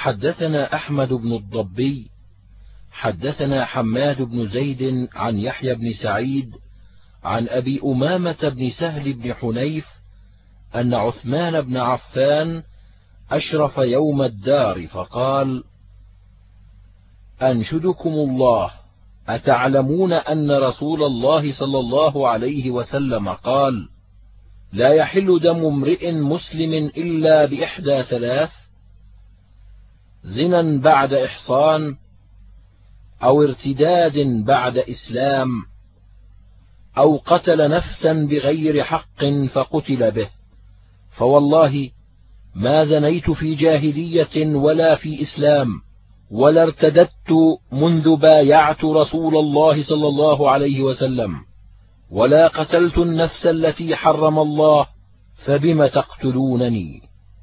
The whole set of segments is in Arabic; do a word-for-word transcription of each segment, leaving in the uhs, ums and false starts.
حدثنا أحمد بن الضبي حدثنا حماد بن زيد عن يحيى بن سعيد عن أبي أمامة بن سهل بن حنيف أن عثمان بن عفان أشرف يوم الدار فقال: أنشدكم الله، أتعلمون أن رسول الله صلى الله عليه وسلم قال: لا يحل دم امرئ مسلم إلا بإحدى ثلاث: زنا بعد إحصان، أو ارتداد بعد إسلام، أو قتل نفسا بغير حق فقتل به. فوالله ما زنيت في جاهلية ولا في إسلام، ولا ارتددت منذ بايعت رسول الله صلى الله عليه وسلم، ولا قتلت النفس التي حرم الله، فبم تقتلونني؟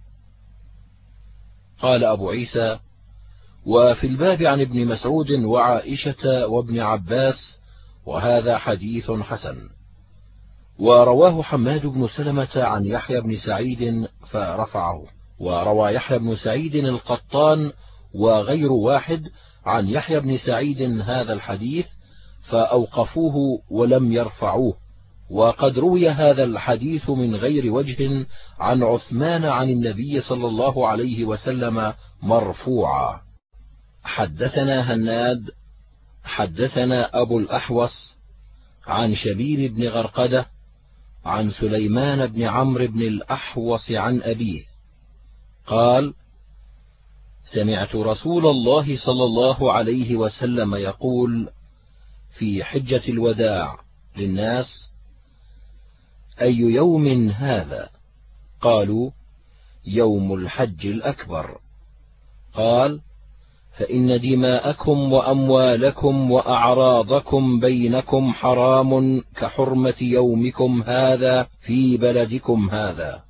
قال أبو عيسى: وفي الباب عن ابن مسعود وعائشة وابن عباس، وهذا حديث حسن. ورواه حماد بن سلمة عن يحيى بن سعيد فرفعه، وروى يحيى بن سعيد القطان وغير واحد عن يحيى بن سعيد هذا الحديث فأوقفوه ولم يرفعوه. وقد روي هذا الحديث من غير وجه عن عثمان عن النبي صلى الله عليه وسلم مرفوعا. حدثنا هناد حدثنا أبو الأحوص عن شبيب بن غرقدة عن سليمان بن عمرو بن الأحوص عن أبيه قال: سمعت رسول الله صلى الله عليه وسلم يقول في حجة الوداع للناس: أي يوم هذا؟ قالوا: يوم الحج الأكبر. قال: فإن دماءكم وأموالكم وأعراضكم بينكم حرام كحرمة يومكم هذا في بلدكم هذا.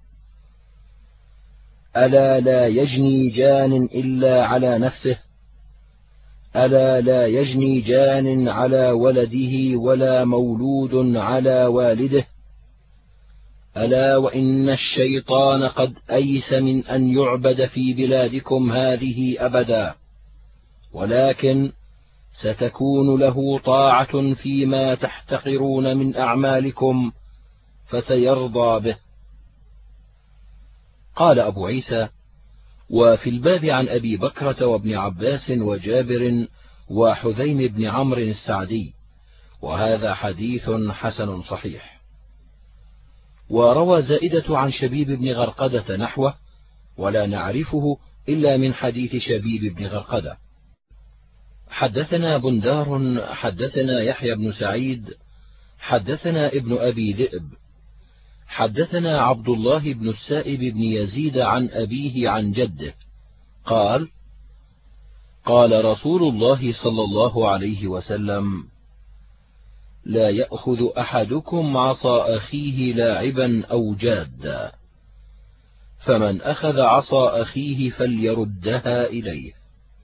ألا لا يجني جان إلا على نفسه، ألا لا يجني جان على ولده ولا مولود على والده، ألا وإن الشيطان قد أيس من أن يعبد في بلادكم هذه أبدا، ولكن ستكون له طاعة فيما تحتقرون من أعمالكم فسيرضى به. قال أبو عيسى: وفي الباب عن أبي بكرة وابن عباس وجابر وحذيم بن عمرو السعدي، وهذا حديث حسن صحيح. وروى زائدة عن شبيب بن غرقدة نحوه، ولا نعرفه إلا من حديث شبيب بن غرقدة. حدثنا بندار حدثنا يحيى بن سعيد حدثنا ابن أبي ذئب حدثنا عبد الله بن السائب بن يزيد عن أبيه عن جده قال: قال رسول الله صلى الله عليه وسلم: لا يأخذ أحدكم عصا أخيه لاعبا أو جادا، فمن أخذ عصا أخيه فليردها إليه.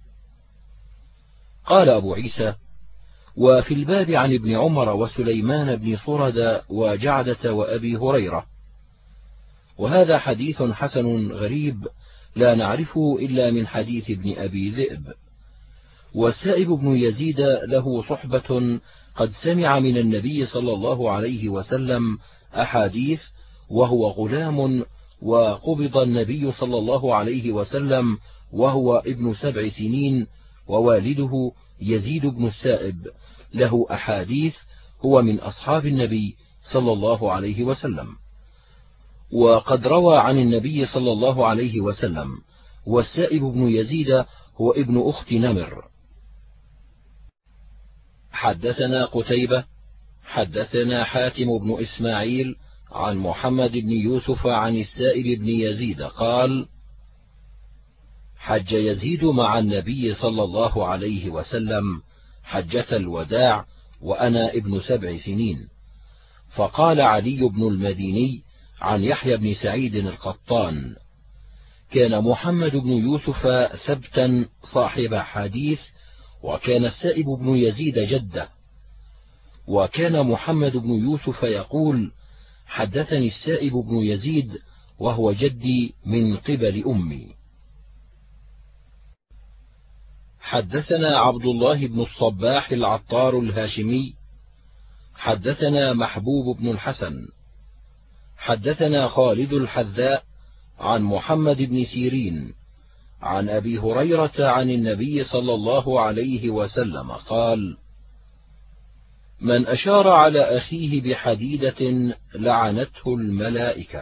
قال أبو عيسى: وفي الباب عن ابن عمر وسليمان بن صرد وجعدة وأبي هريرة، وهذا حديث حسن غريب لا نعرفه إلا من حديث ابن أبي ذئب. والسائب بن يزيد له صحبة قد سمع من النبي صلى الله عليه وسلم أحاديث وهو غلام، وقبض النبي صلى الله عليه وسلم وهو ابن سبع سنين، ووالده يزيد بن السائب له أحاديث، هو من أصحاب النبي صلى الله عليه وسلم. وقد روى عن النبي صلى الله عليه وسلم. والسائب بن يزيد هو ابن أخت نمر. حدثنا قتيبة حدثنا حاتم بن إسماعيل عن محمد بن يوسف عن السائب بن يزيد قال: حج يزيد مع النبي صلى الله عليه وسلم حجة الوداع وأنا ابن سبع سنين. فقال علي بن المديني عن يحيى بن سعيد القطان: كان محمد بن يوسف سبتا صاحب حديث، وكان السائب بن يزيد جده. وكان محمد بن يوسف يقول: حدثني السائب بن يزيد وهو جدي من قبل أمي. حدثنا عبد الله بن الصباح العطار الهاشمي حدثنا محبوب بن الحسن حدثنا خالد الحذاء عن محمد بن سيرين عن أبي هريرة عن النبي صلى الله عليه وسلم قال: من أشار على أخيه بحديدة لعنته الملائكة.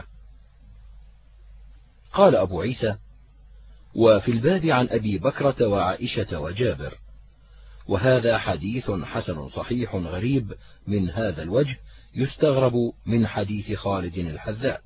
قال أبو عيسى: وفي الباب عن أبي بكرة وعائشة وجابر. وهذا حديث حسن صحيح غريب من هذا الوجه، يستغرب من حديث خالد الحذاء.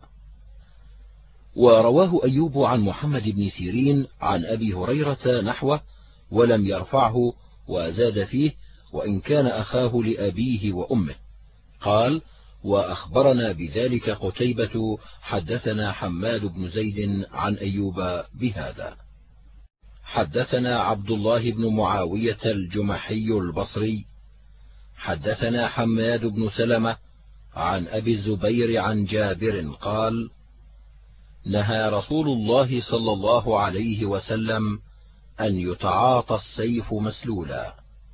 ورواه أيوب عن محمد بن سيرين عن أبي هريرة نحوه ولم يرفعه، وزاد فيه: وإن كان أخاه لأبيه وأمه. قال: وأخبرنا بذلك قتيبة حدثنا حماد بن زيد عن أيوب بهذا. حدثنا عبد الله بن معاوية الجمحي البصري حدثنا حماد بن سلمة عن أبي الزبير عن جابر قال: نهى رسول الله صلى الله عليه وسلم أن يتعاطى السيف مسلولا.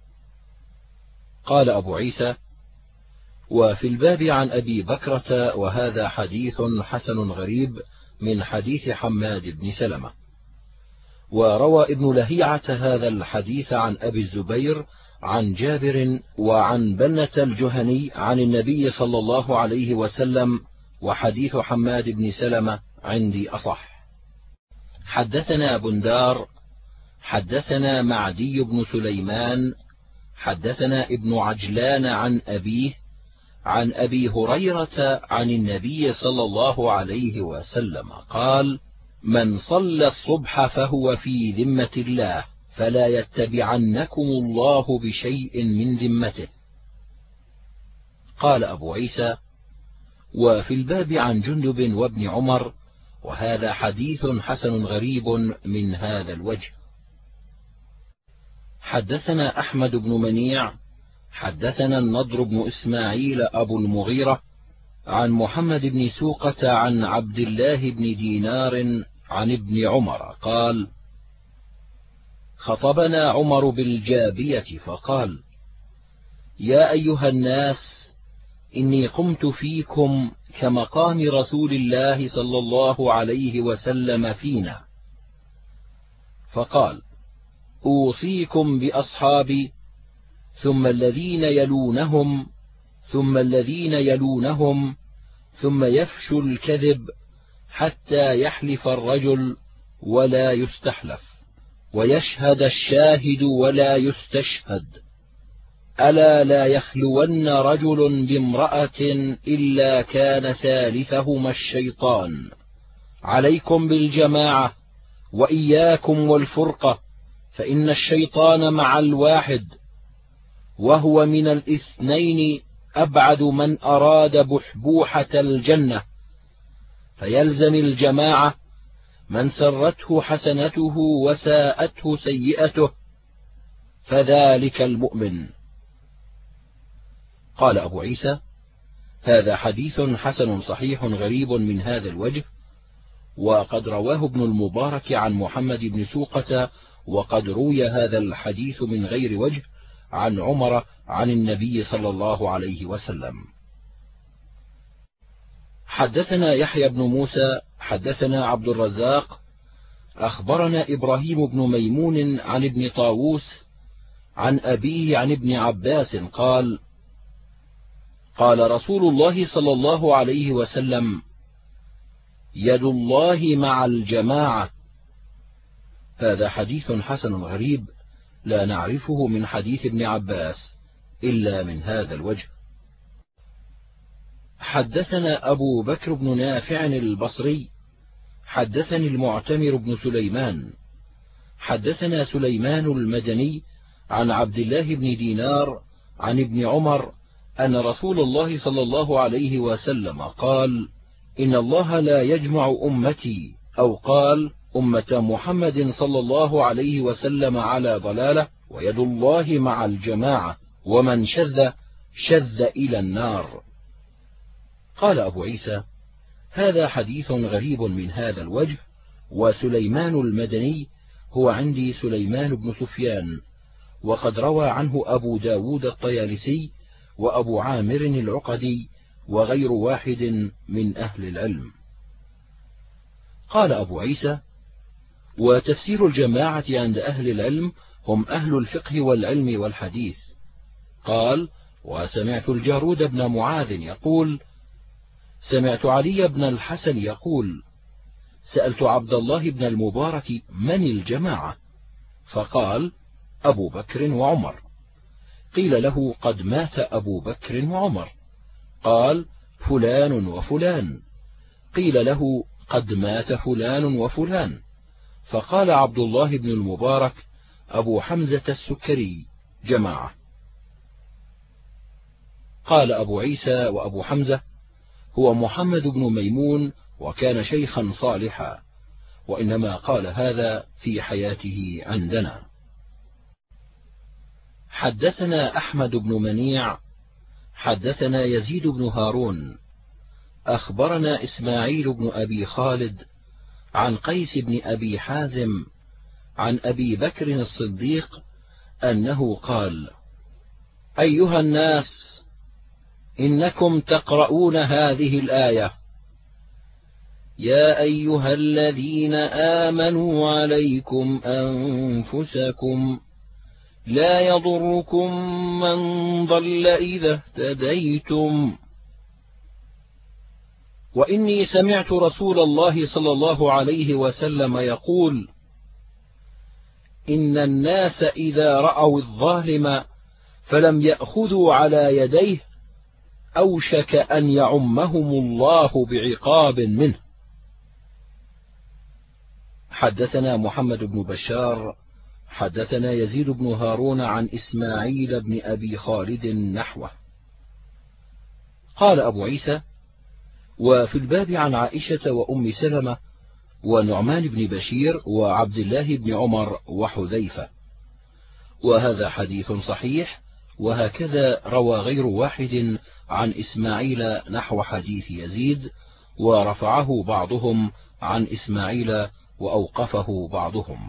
قال أبو عيسى: وفي الباب عن أبي بكرة، وهذا حديث حسن غريب من حديث حماد بن سلمة. وروى ابن لهيعة هذا الحديث عن أبي الزبير عن جابر وعن بنة الجهني عن النبي صلى الله عليه وسلم، وحديث حماد بن سلمة عندي أصح. حدثنا بندار حدثنا معدي بن سليمان حدثنا ابن عجلان عن أبيه عن أبي هريرة عن النبي صلى الله عليه وسلم قال: من صلى الصبح فهو في ذمة الله، فلا يتبعنكم الله بشيء من ذمته. قال أبو عيسى: وفي الباب عن جندب وابن عمر، وهذا حديث حسن غريب من هذا الوجه. حدثنا أحمد بن منيع حدثنا النضر بن إسماعيل أبو المغيرة عن محمد بن سوقة عن عبد الله بن دينار عن ابن عمر قال: خطبنا عمر بالجابية فقال: يا أيها الناس، إني قمت فيكم كمقام رسول الله صلى الله عليه وسلم فينا. فقال: أوصيكم بأصحابي، ثم الذين يلونهم، ثم الذين يلونهم، ثم يفشو الكذب حتى يحلف الرجل ولا يستحلف، ويشهد الشاهد ولا يستشهد. ألا لا يخلون رجل بامرأة إلا كان ثالثهما الشيطان. عليكم بالجماعة وإياكم والفرقة، فإن الشيطان مع الواحد، وهو من الاثنين أبعد من أراد بحبوحة الجنة. فيلزم الجماعة من سرته حسنته وساءته سيئته، فذلك المؤمن. قال أبو عيسى: هذا حديث حسن صحيح غريب من هذا الوجه، وقد رواه ابن المبارك عن محمد بن سوقة، وقد روي هذا الحديث من غير وجه عن عمر عن النبي صلى الله عليه وسلم. حدثنا يحيى بن موسى حدثنا عبد الرزاق أخبرنا إبراهيم بن ميمون عن ابن طاووس عن أبيه عن ابن عباس قال: قال رسول الله صلى الله عليه وسلم: يد الله مع الجماعة. هذا حديث حسن غريب لا نعرفه من حديث ابن عباس إلا من هذا الوجه. حدثنا أبو بكر بن نافع البصري حدثني المعتمر بن سليمان حدثنا سليمان المدني عن عبد الله بن دينار عن ابن عمر أن رسول الله صلى الله عليه وسلم قال: إن الله لا يجمع أمتي، أو قال أمة محمد صلى الله عليه وسلم على ضلالة، ويد الله مع الجماعة، ومن شذ شذ إلى النار. قال أبو عيسى: هذا حديث غريب من هذا الوجه. وسليمان المدني هو عندي سليمان بن سفيان، وقد روى عنه أبو داود الطيالسي وأبو عامر العقدي وغير واحد من أهل العلم. قال أبو عيسى: وتفسير الجماعة عند أهل العلم هم أهل الفقه والعلم والحديث. قال: وسمعت الجارود بن معاذ يقول: سمعت علي بن الحسن يقول: سألت عبد الله بن المبارك من الجماعة؟ فقال: أبو بكر وعمر. قيل له: قد مات أبو بكر وعمر. قال: فلان وفلان. قيل له: قد مات فلان وفلان. فقال عبد الله بن المبارك: أبو حمزة السكري جماعة. قال أبو عيسى: وأبو حمزة هو محمد بن ميمون، وكان شيخا صالحا، وإنما قال هذا في حياته عندنا. حدثنا أحمد بن منيع حدثنا يزيد بن هارون أخبرنا إسماعيل بن أبي خالد عن قيس بن أبي حازم عن أبي بكر الصديق أنه قال: أيها الناس، إنكم تقرؤون هذه الآية: يا أيها الذين آمنوا عليكم أنفسكم لا يضركم من ضل إذا اهتديتم. وإني سمعت رسول الله صلى الله عليه وسلم يقول: إن الناس إذا رأوا الظالم فلم يأخذوا على يديه أوشك أن يعمهم الله بعقاب منه. حدثنا محمد بن بشار حدثنا يزيد بن هارون عن إسماعيل بن أبي خالد نحوه. قال أبو عيسى: وفي الباب عن عائشة وأم سلمة ونعمان بن بشير وعبد الله بن عمر وحذيفة. وهذا حديث صحيح، وهكذا روى غير واحد عن إسماعيل نحو حديث يزيد، ورفعه بعضهم عن إسماعيل وأوقفه بعضهم.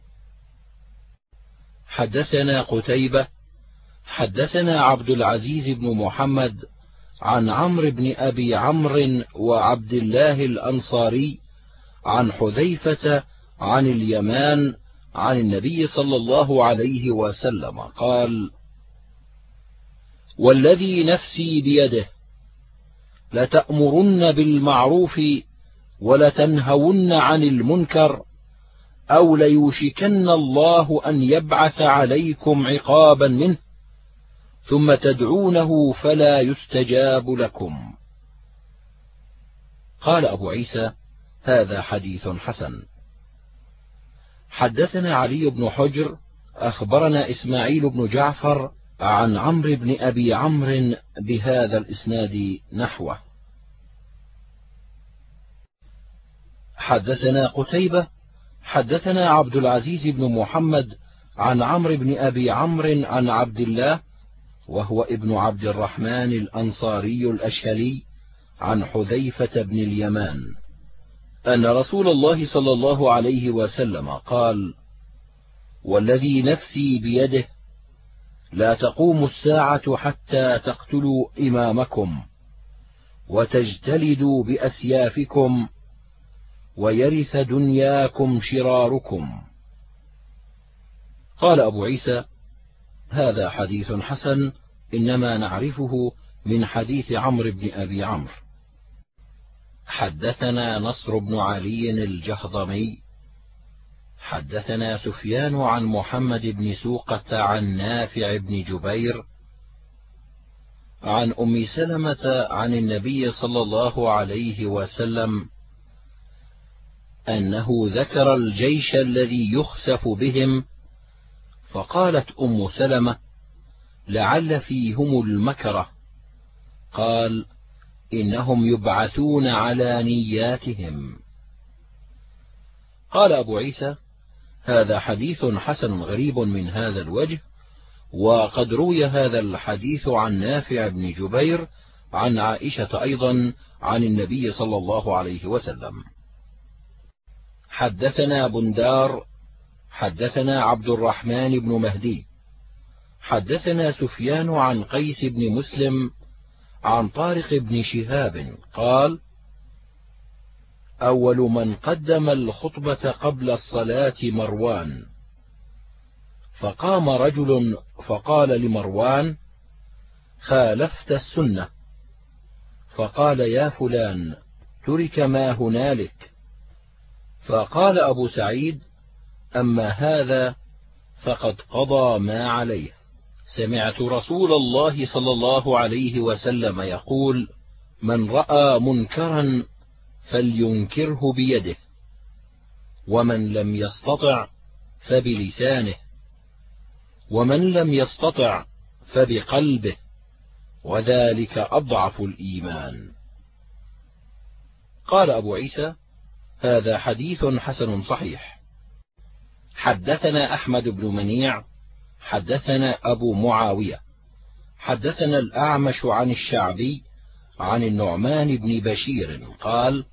حدثنا قتيبة حدثنا عبد العزيز بن محمد عن عمرو بن أبي عمرو وعبد الله الأنصاري عن حذيفة عن اليمان عن النبي صلى الله عليه وسلم قال: والذي نفسي بيده لتأمرن بالمعروف ولتنهون عن المنكر، أو ليوشكن الله أن يبعث عليكم عقابا منه ثم تدعونه فلا يستجاب لكم. قال أبو عيسى: هذا حديث حسن. حدثنا علي بن حجر أخبرنا إسماعيل بن جعفر عن عمرو بن أبي عمرو بهذا الإسناد نحوه. حدثنا قتيبة حدثنا عبد العزيز بن محمد عن عمرو بن أبي عمرو عن عبد الله وهو ابن عبد الرحمن الأنصاري الأشهلي عن حذيفة بن اليمان أن رسول الله صلى الله عليه وسلم قال: والذي نفسي بيده لا تقوم الساعة حتى تقتلوا إمامكم وتجتلدوا بأسيافكم ويرث دنياكم شراركم. قال أبو عيسى: هذا حديث حسن، إنما نعرفه من حديث عمرو بن أبي عمرو. حدثنا نصر بن علي الجهضمي حدثنا سفيان عن محمد بن سوقة عن نافع بن جبير عن أم سلمة عن النبي صلى الله عليه وسلم أنه ذكر الجيش الذي يخسف بهم، فقالت أم سلمة: لعل فيهم المكره. قال: إنهم يبعثون على نياتهم. قال أبو عيسى: هذا حديث حسن غريب من هذا الوجه، وقد روي هذا الحديث عن نافع بن جبير عن عائشة أيضا عن النبي صلى الله عليه وسلم. حدثنا بندار حدثنا عبد الرحمن بن مهدي حدثنا سفيان عن قيس بن مسلم عن طارق بن شهاب قال: أول من قدم الخطبة قبل الصلاة مروان، فقام رجل فقال لمروان: خالفت السنة. فقال: يا فلان، ترك ما هنالك. فقال أبو سعيد: أما هذا فقد قضى ما عليه. سمعت رسول الله صلى الله عليه وسلم يقول: من رأى منكرا فلينكره بيده، ومن لم يستطع فبلسانه، ومن لم يستطع فبقلبه، وذلك أضعف الإيمان. قال أبو عيسى: هذا حديث حسن صحيح. حدثنا أحمد بن منيع حدثنا أبو معاوية حدثنا الأعمش عن الشعبي عن النعمان بن بشير قال: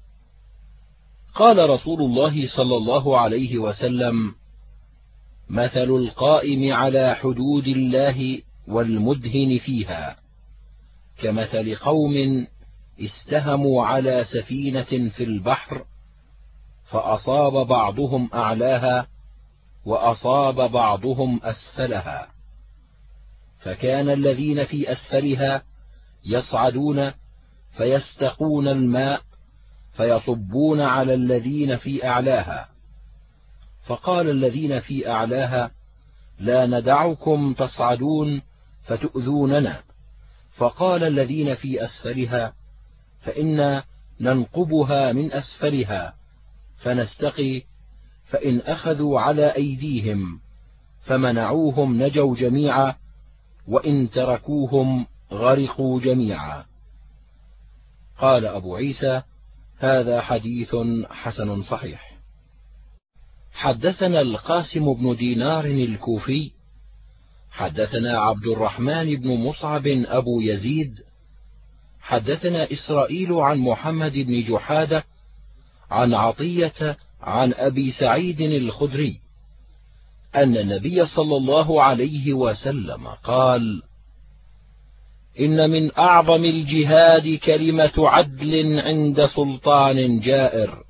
قال رسول الله صلى الله عليه وسلم: مثل القائم على حدود الله والمدهن فيها كمثل قوم استهموا على سفينة في البحر، فأصاب بعضهم أعلاها وأصاب بعضهم أسفلها، فكان الذين في أسفلها يصعدون فيستقون الماء فيصبون على الذين في أعلاها، فقال الذين في أعلاها: لا ندعكم تصعدون فتؤذوننا. فقال الذين في أسفلها: فإنا ننقبها من أسفلها فنستقي، فإن أخذوا على أيديهم فمنعوهم نجوا جميعا، وإن تركوهم غرقوا جميعا. قال أبو عيسى: هذا حديث حسن صحيح. حدثنا القاسم بن دينار الكوفي حدثنا عبد الرحمن بن مصعب أبو يزيد حدثنا إسرائيل عن محمد بن جحادة عن عطية عن أبي سعيد الخدري أن النبي صلى الله عليه وسلم قال: إن من أعظم الجهاد كلمة عدل عند سلطان جائر.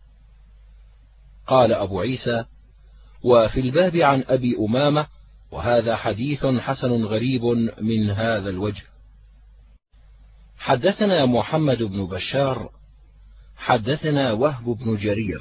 قال أبو عيسى: وفي الباب عن أبي أمامة، وهذا حديث حسن غريب من هذا الوجه. حدثنا محمد بن بشار حدثنا وهب بن جرير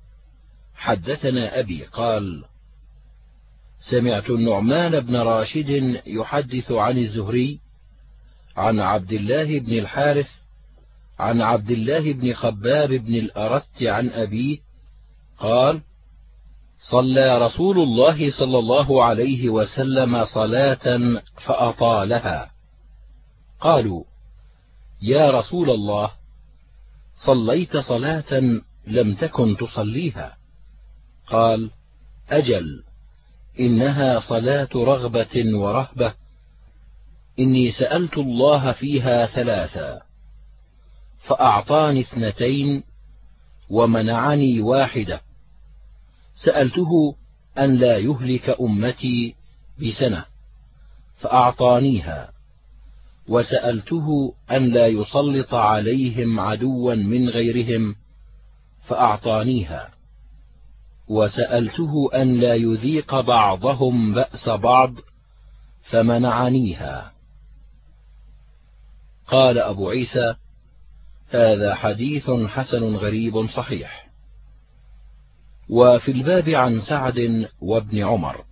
حدثنا أبي قال: سمعت النعمان بن راشد يحدث عن الزهري عن عبد الله بن الحارث عن عبد الله بن خباب بن الأرت عن أبيه قال: صلى رسول الله صلى الله عليه وسلم صلاة فأطالها. قالوا: يا رسول الله، صليت صلاة لم تكن تصليها؟ قال: أجل، إنها صلاة رغبة ورهبة، إني سألت الله فيها ثلاثا، فأعطاني اثنتين ومنعني واحدة. سألته أن لا يهلك أمتي بسنة فأعطانيها، وسألته أن لا يسلط عليهم عدوا من غيرهم فأعطانيها، وسألته أن لا يذيق بعضهم بأس بعض فمنعنيها. قال أبو عيسى: هذا حديث حسن غريب صحيح. وفي الباب عن سعد وابن عمر.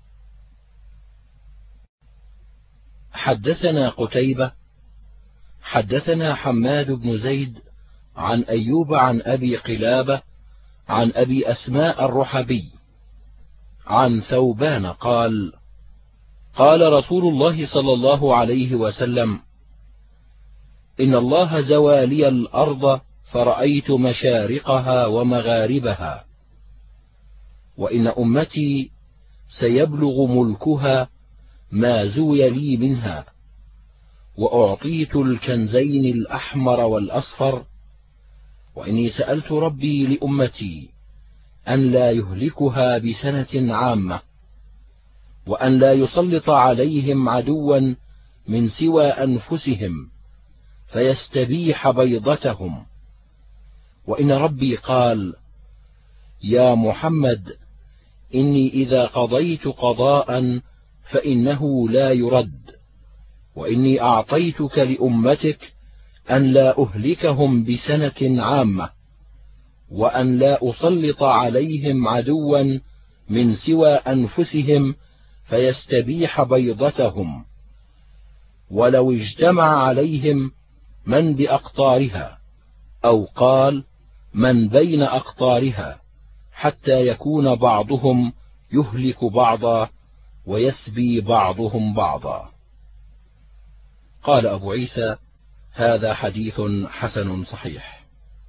حدثنا قتيبة حدثنا حماد بن زيد عن أيوب عن أبي قلابة عن أبي أسماء الرحبي عن ثوبان قال: قال رسول الله صلى الله عليه وسلم: إن الله زوى لي الأرض فرأيت مشارقها ومغاربها، وإن أمتي سيبلغ ملكها ما زوي لي منها، وأعطيت الكنزين الأحمر والأصفر، وإني سألت ربي لأمتي أن لا يهلكها بسنة عامة، وأن لا يسلط عليهم عدوا من سوى أنفسهم فيستبيح بيضتهم. وإن ربي قال: يا محمد إني إذا قضيت قضاء فإنه لا يرد، وإني أعطيتك لأمتك أن لا أهلكهم بسنة عامة، وأن لا أسلط عليهم عدوا من سوى أنفسهم فيستبيح بيضتهم، ولو اجتمع عليهم من بأقطارها، أو قال من بين أقطارها، حتى يكون بعضهم يهلك بعضا ويسبي بعضهم بعضا. قال أبو عيسى: هذا حديث حسن صحيح.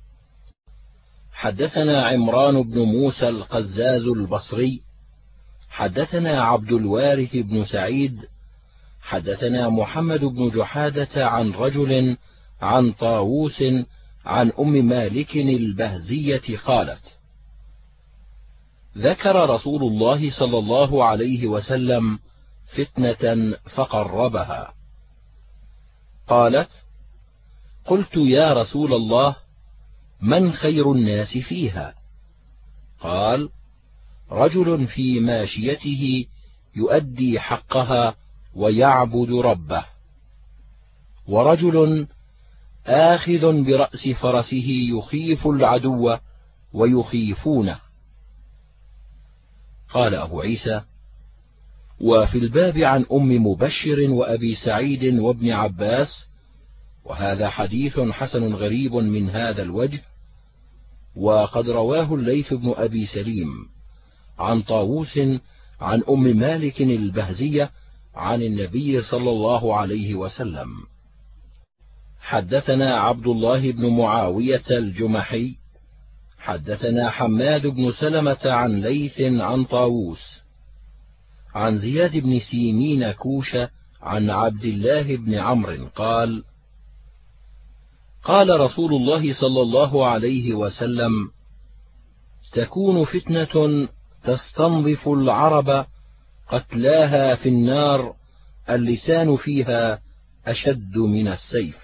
حدثنا عمران بن موسى القزاز البصري حدثنا عبد الوارث بن سعيد حدثنا محمد بن جحادة عن رجل عن طاووس عن أم مالك البهزية قالت: ذكر رسول الله صلى الله عليه وسلم فتنة فقربها. قالت: قلت يا رسول الله من خير الناس فيها؟ قال: رجل في ماشيته يؤدي حقها ويعبد ربه، ورجل آخذ برأس فرسه يخيف العدو ويخيفونه. قال أبو عيسى: وفي الباب عن أم مبشر وأبي سعيد وابن عباس، وهذا حديث حسن غريب من هذا الوجه، وقد رواه الليث بن أبي سليم عن طاووس عن أم مالك البهزية عن النبي صلى الله عليه وسلم. حدثنا عبد الله بن معاوية الجمحي حدثنا حماد بن سلمة عن ليث عن طاووس عن زياد بن سيمين كوشة عن عبد الله بن عمرو قال: قال رسول الله صلى الله عليه وسلم: تكون فتنة تستنظف العرب قتلاها في النار اللسان فيها أشد من السيف.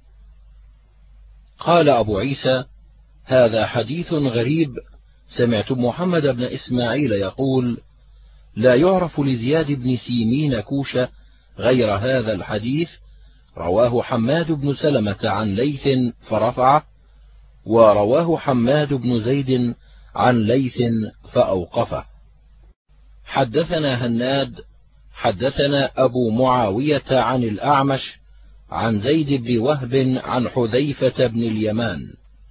قال أبو عيسى: هذا حديث غريب. سمعت محمد بن إسماعيل يقول: لا يعرف لزياد بن سيمين كوشة غير هذا الحديث، رواه حماد بن سلمة عن ليث فرفعه، ورواه حماد بن زيد عن ليث فأوقفه. حدثنا هناد حدثنا أبو معاوية عن الأعمش عن زيد بن وهب عن حذيفة بن اليمان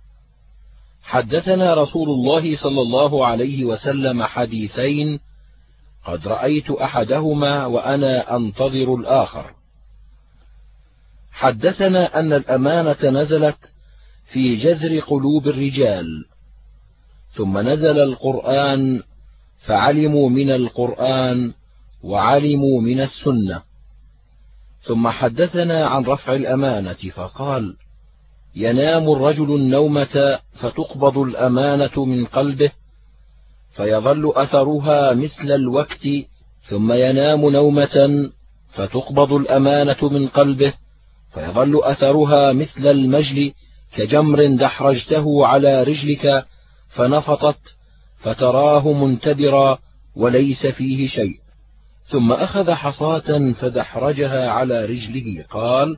حدثنا رسول الله صلى الله عليه وسلم حديثين قد رأيت أحدهما وأنا أنتظر الآخر. حدثنا أن الأمانة نزلت في جذر قلوب الرجال، ثم نزل القرآن فعلموا من القرآن وعلموا من السنة. ثم حدثنا عن رفع الأمانة فقال: ينام الرجل النومة فتقبض الأمانة من قلبه فيظل أثرها مثل الوقت، ثم ينام نومة فتقبض الأمانة من قلبه فيظل أثرها مثل المجل كجمر دحرجته على رجلك فنفطت فتراه منتبرا وليس فيه شيء، ثم أخذ حصاة فدحرجها على رجله. قال: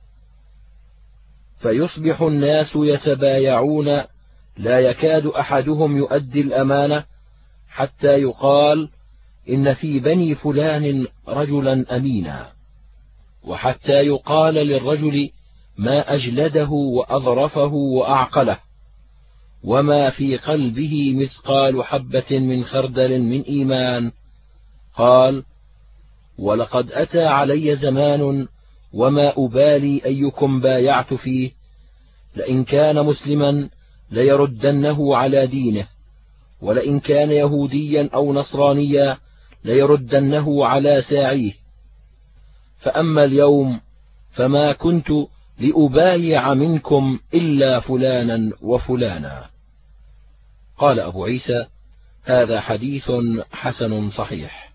فيصبح الناس يتبايعون لا يكاد أحدهم يؤدي الأمانة حتى يقال إن في بني فلان رجلا أمينا، وحتى يقال للرجل ما أجلده وأظرفه وأعقله، وما في قلبه مثقال حبة من خردل من إيمان. قال: ولقد أتى علي زمان وما أبالي أيكم بايعت فيه، لئن كان مسلما ليردنه على دينه، ولئن كان يهوديا أو نصرانيا ليردنه على ساعيه. فأما اليوم فما كنت لأبايع منكم إلا فلانا وفلانا. قال أبو عيسى: هذا حديث حسن صحيح.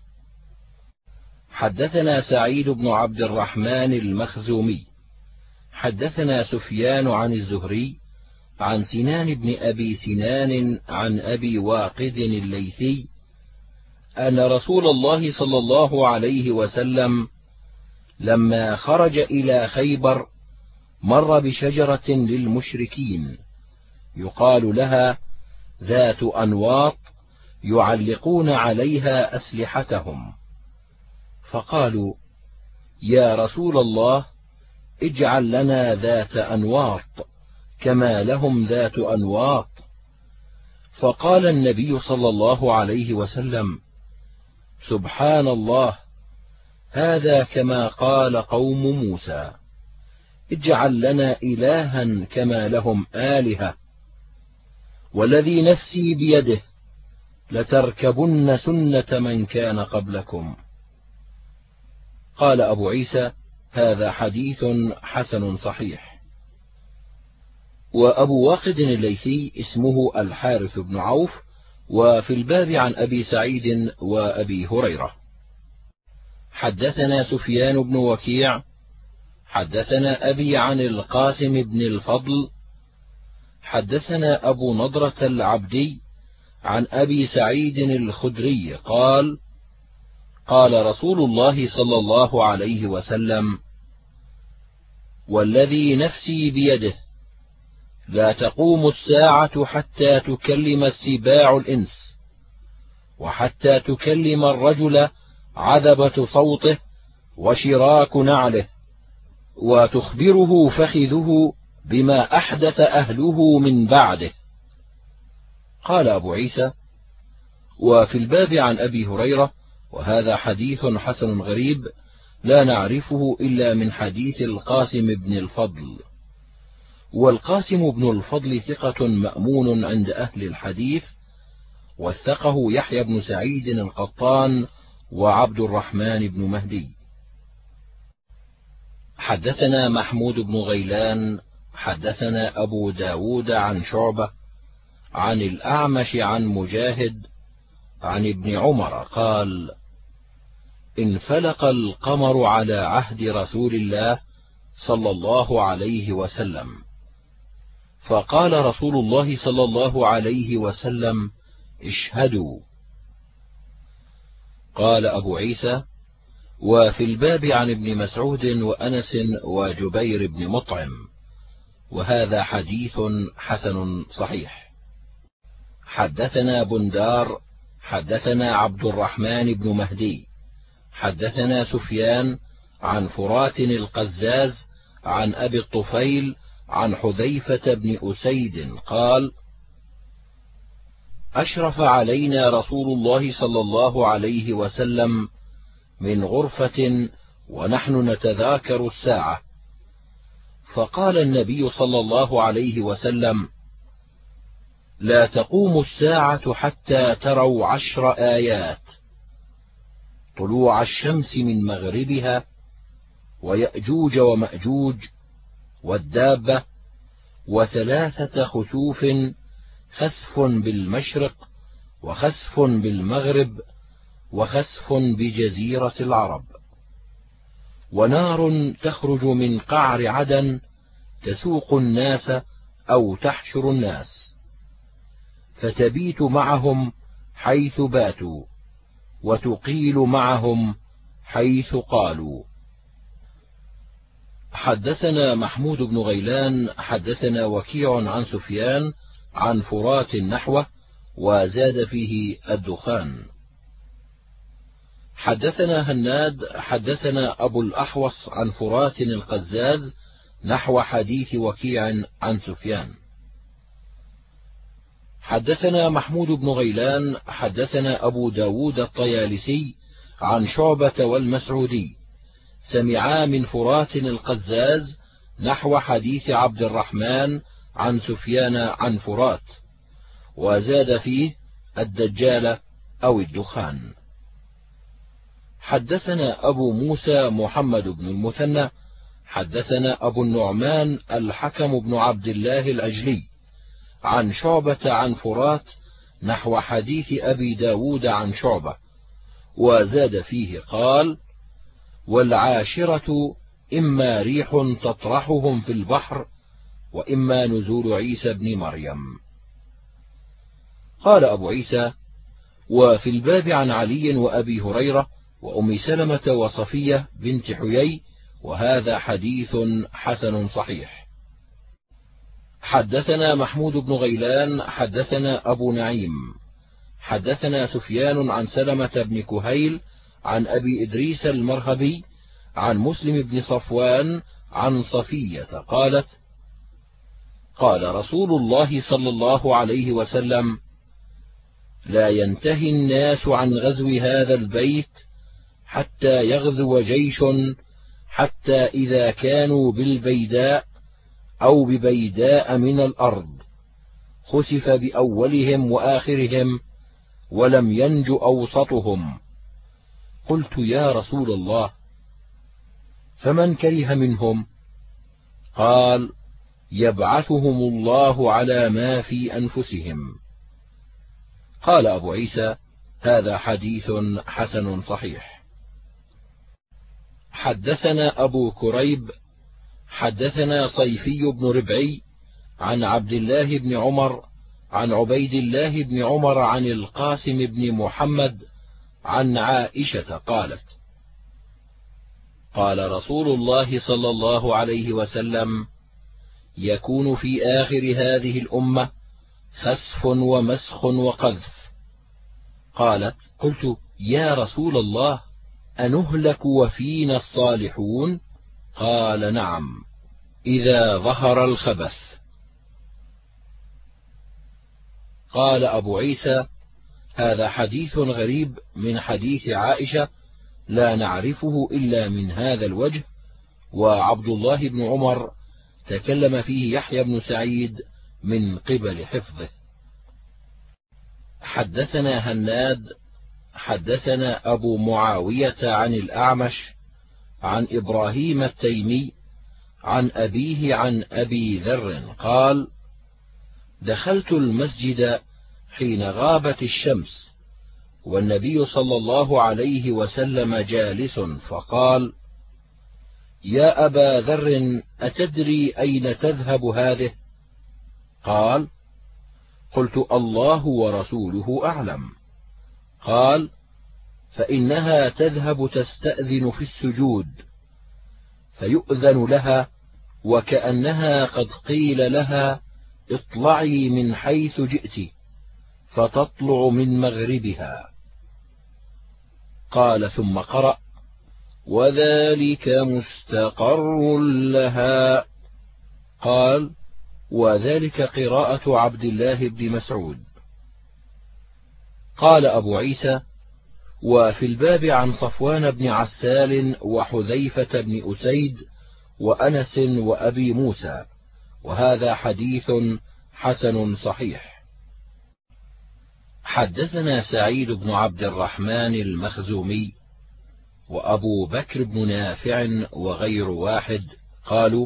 حدثنا سعيد بن عبد الرحمن المخزومي حدثنا سفيان عن الزهري عن سنان بن أبي سنان عن أبي واقد الليثي أن رسول الله صلى الله عليه وسلم لما خرج إلى خيبر مر بشجرة للمشركين يقال لها ذات أنواط يعلقون عليها أسلحتهم، فقالوا: يا رسول الله، اجعل لنا ذات أنواط كما لهم ذات أنواط. فقال النبي صلى الله عليه وسلم: سبحان الله، هذا كما قال قوم موسى: اجعل لنا إلها كما لهم آلهة. والذي نفسي بيده لتركبن سنة من كان قبلكم. قال أبو عيسى: هذا حديث حسن صحيح. وأبو واقد الليثي اسمه الحارث بن عوف، وفي الباب عن أبي سعيد وأبي هريرة. حدثنا سفيان بن وكيع حدثنا أبي عن القاسم بن الفضل حدثنا أبو نضرة العبدي عن أبي سعيد الخدري قال: قال رسول الله صلى الله عليه وسلم: والذي نفسي بيده لا تقوم الساعة حتى تكلم السباع الإنس، وحتى تكلم الرجل عذبة صوته وشراك نعله، وتخبره فخذه بما أحدث أهله من بعده. قال أبو عيسى: وفي الباب عن أبي هريرة، وهذا حديث حسن غريب لا نعرفه إلا من حديث القاسم بن الفضل. والقاسم بن الفضل ثقة مأمون عند أهل الحديث، وثقه يحيى بن سعيد القطان وعبد الرحمن بن مهدي. حدثنا محمود بن غيلان حدثنا أبو داود عن شعبة عن الأعمش عن مجاهد عن ابن عمر قال: انفلق القمر على عهد رسول الله صلى الله عليه وسلم، فقال رسول الله صلى الله عليه وسلم: اشهدوا. قال أبو عيسى: وفي الباب عن ابن مسعود وأنس وجبير بن مطعم، وهذا حديث حسن صحيح. حدثنا بندار حدثنا عبد الرحمن بن مهدي حدثنا سفيان عن فرات القزاز عن أبي الطفيل عن حذيفة بن أسيد قال: أشرف علينا رسول الله صلى الله عليه وسلم من غرفة ونحن نتذاكر الساعة، فقال النبي صلى الله عليه وسلم: لا تقوم الساعة حتى تروا عشر آيات: طلوع الشمس من مغربها، ويأجوج ومأجوج، والدابة، وثلاثة خسوف: خسف بالمشرق، وخسف بالمغرب، وخسف بجزيرة العرب، ونار تخرج من قعر عدن تسوق الناس أو تحشر الناس، فتبيت معهم حيث باتوا، وتقيل معهم حيث قالوا. حدثنا محمود بن غيلان حدثنا وكيع عن سفيان عن فرات نحوه، وزاد فيه الدخان. حدثنا هناد حدثنا أبو الأحوص عن فرات القزاز نحو حديث وكيع عن سفيان. حدثنا محمود بن غيلان حدثنا أبو داود الطيالسي عن شعبة والمسعودي سمعا من فرات القزاز نحو حديث عبد الرحمن عن سفيان عن فرات، وزاد فيه الدجال أو الدخان. حدثنا أبو موسى محمد بن المثنى حدثنا أبو النعمان الحكم بن عبد الله العجلي عن شعبة عن فرات نحو حديث أبي داود عن شعبة، وزاد فيه قال: والعاشرة إما ريح تطرحهم في البحر، وإما نزول عيسى بن مريم. قال أبو عيسى: وفي الباب عن علي وأبي هريرة وأم سلمة وصفية بنت حيي، وهذا حديث حسن صحيح. حدثنا محمود بن غيلان حدثنا أبو نعيم حدثنا سفيان عن سلمة بن كهيل عن أبي إدريس المرهبي عن مسلم بن صفوان عن صفية قالت: قال رسول الله صلى الله عليه وسلم: لا ينتهي الناس عن غزو هذا البيت حتى يغزو جيش، حتى إذا كانوا بالبيداء أو ببيداء من الأرض خسف بأولهم وآخرهم ولم ينج أوسطهم. قلت: يا رسول الله، فمن كره منهم؟ قال: يبعثهم الله على ما في أنفسهم. قال أبو عيسى: هذا حديث حسن صحيح. حدثنا أبو كريب حدثنا صيفي بن ربعي عن عبد الله بن عمر عن عبيد الله بن عمر عن القاسم بن محمد عن عائشة قالت: قال رسول الله صلى الله عليه وسلم: يكون في آخر هذه الأمة خسف ومسخ وقذف. قالت: قلت: يا رسول الله، أنهلك وفينا الصالحون؟ قال: نعم، إذا ظهر الخبث. قال أبو عيسى: هذا حديث غريب من حديث عائشة، لا نعرفه إلا من هذا الوجه، وعبد الله بن عمر تكلم فيه يحيى بن سعيد من قبل حفظه. حدثنا هناد حدثنا أبو معاوية عن الأعمش عن إبراهيم التيمي عن أبيه عن أبي ذر قال: دخلت المسجد حين غابت الشمس والنبي صلى الله عليه وسلم جالس، فقال: يا أبا ذر، أتدري أين تذهب هذه؟ قال: قلت: الله ورسوله أعلم. قال: فإنها تذهب تستأذن في السجود، فيؤذن لها، وكأنها قد قيل لها: اطلعي من حيث جئت، فتطلع من مغربها. قال ثم قرأ: وذلك مستقر لها. قال: وذلك قراءة عبد الله بن مسعود. قال أبو عيسى: وفي الباب عن صفوان بن عسال وحذيفة بن أسيد وأنس وأبي موسى، وهذا حديث حسن صحيح. حدثنا سعيد بن عبد الرحمن المخزومي وأبو بكر بن نافع وغير واحد قالوا: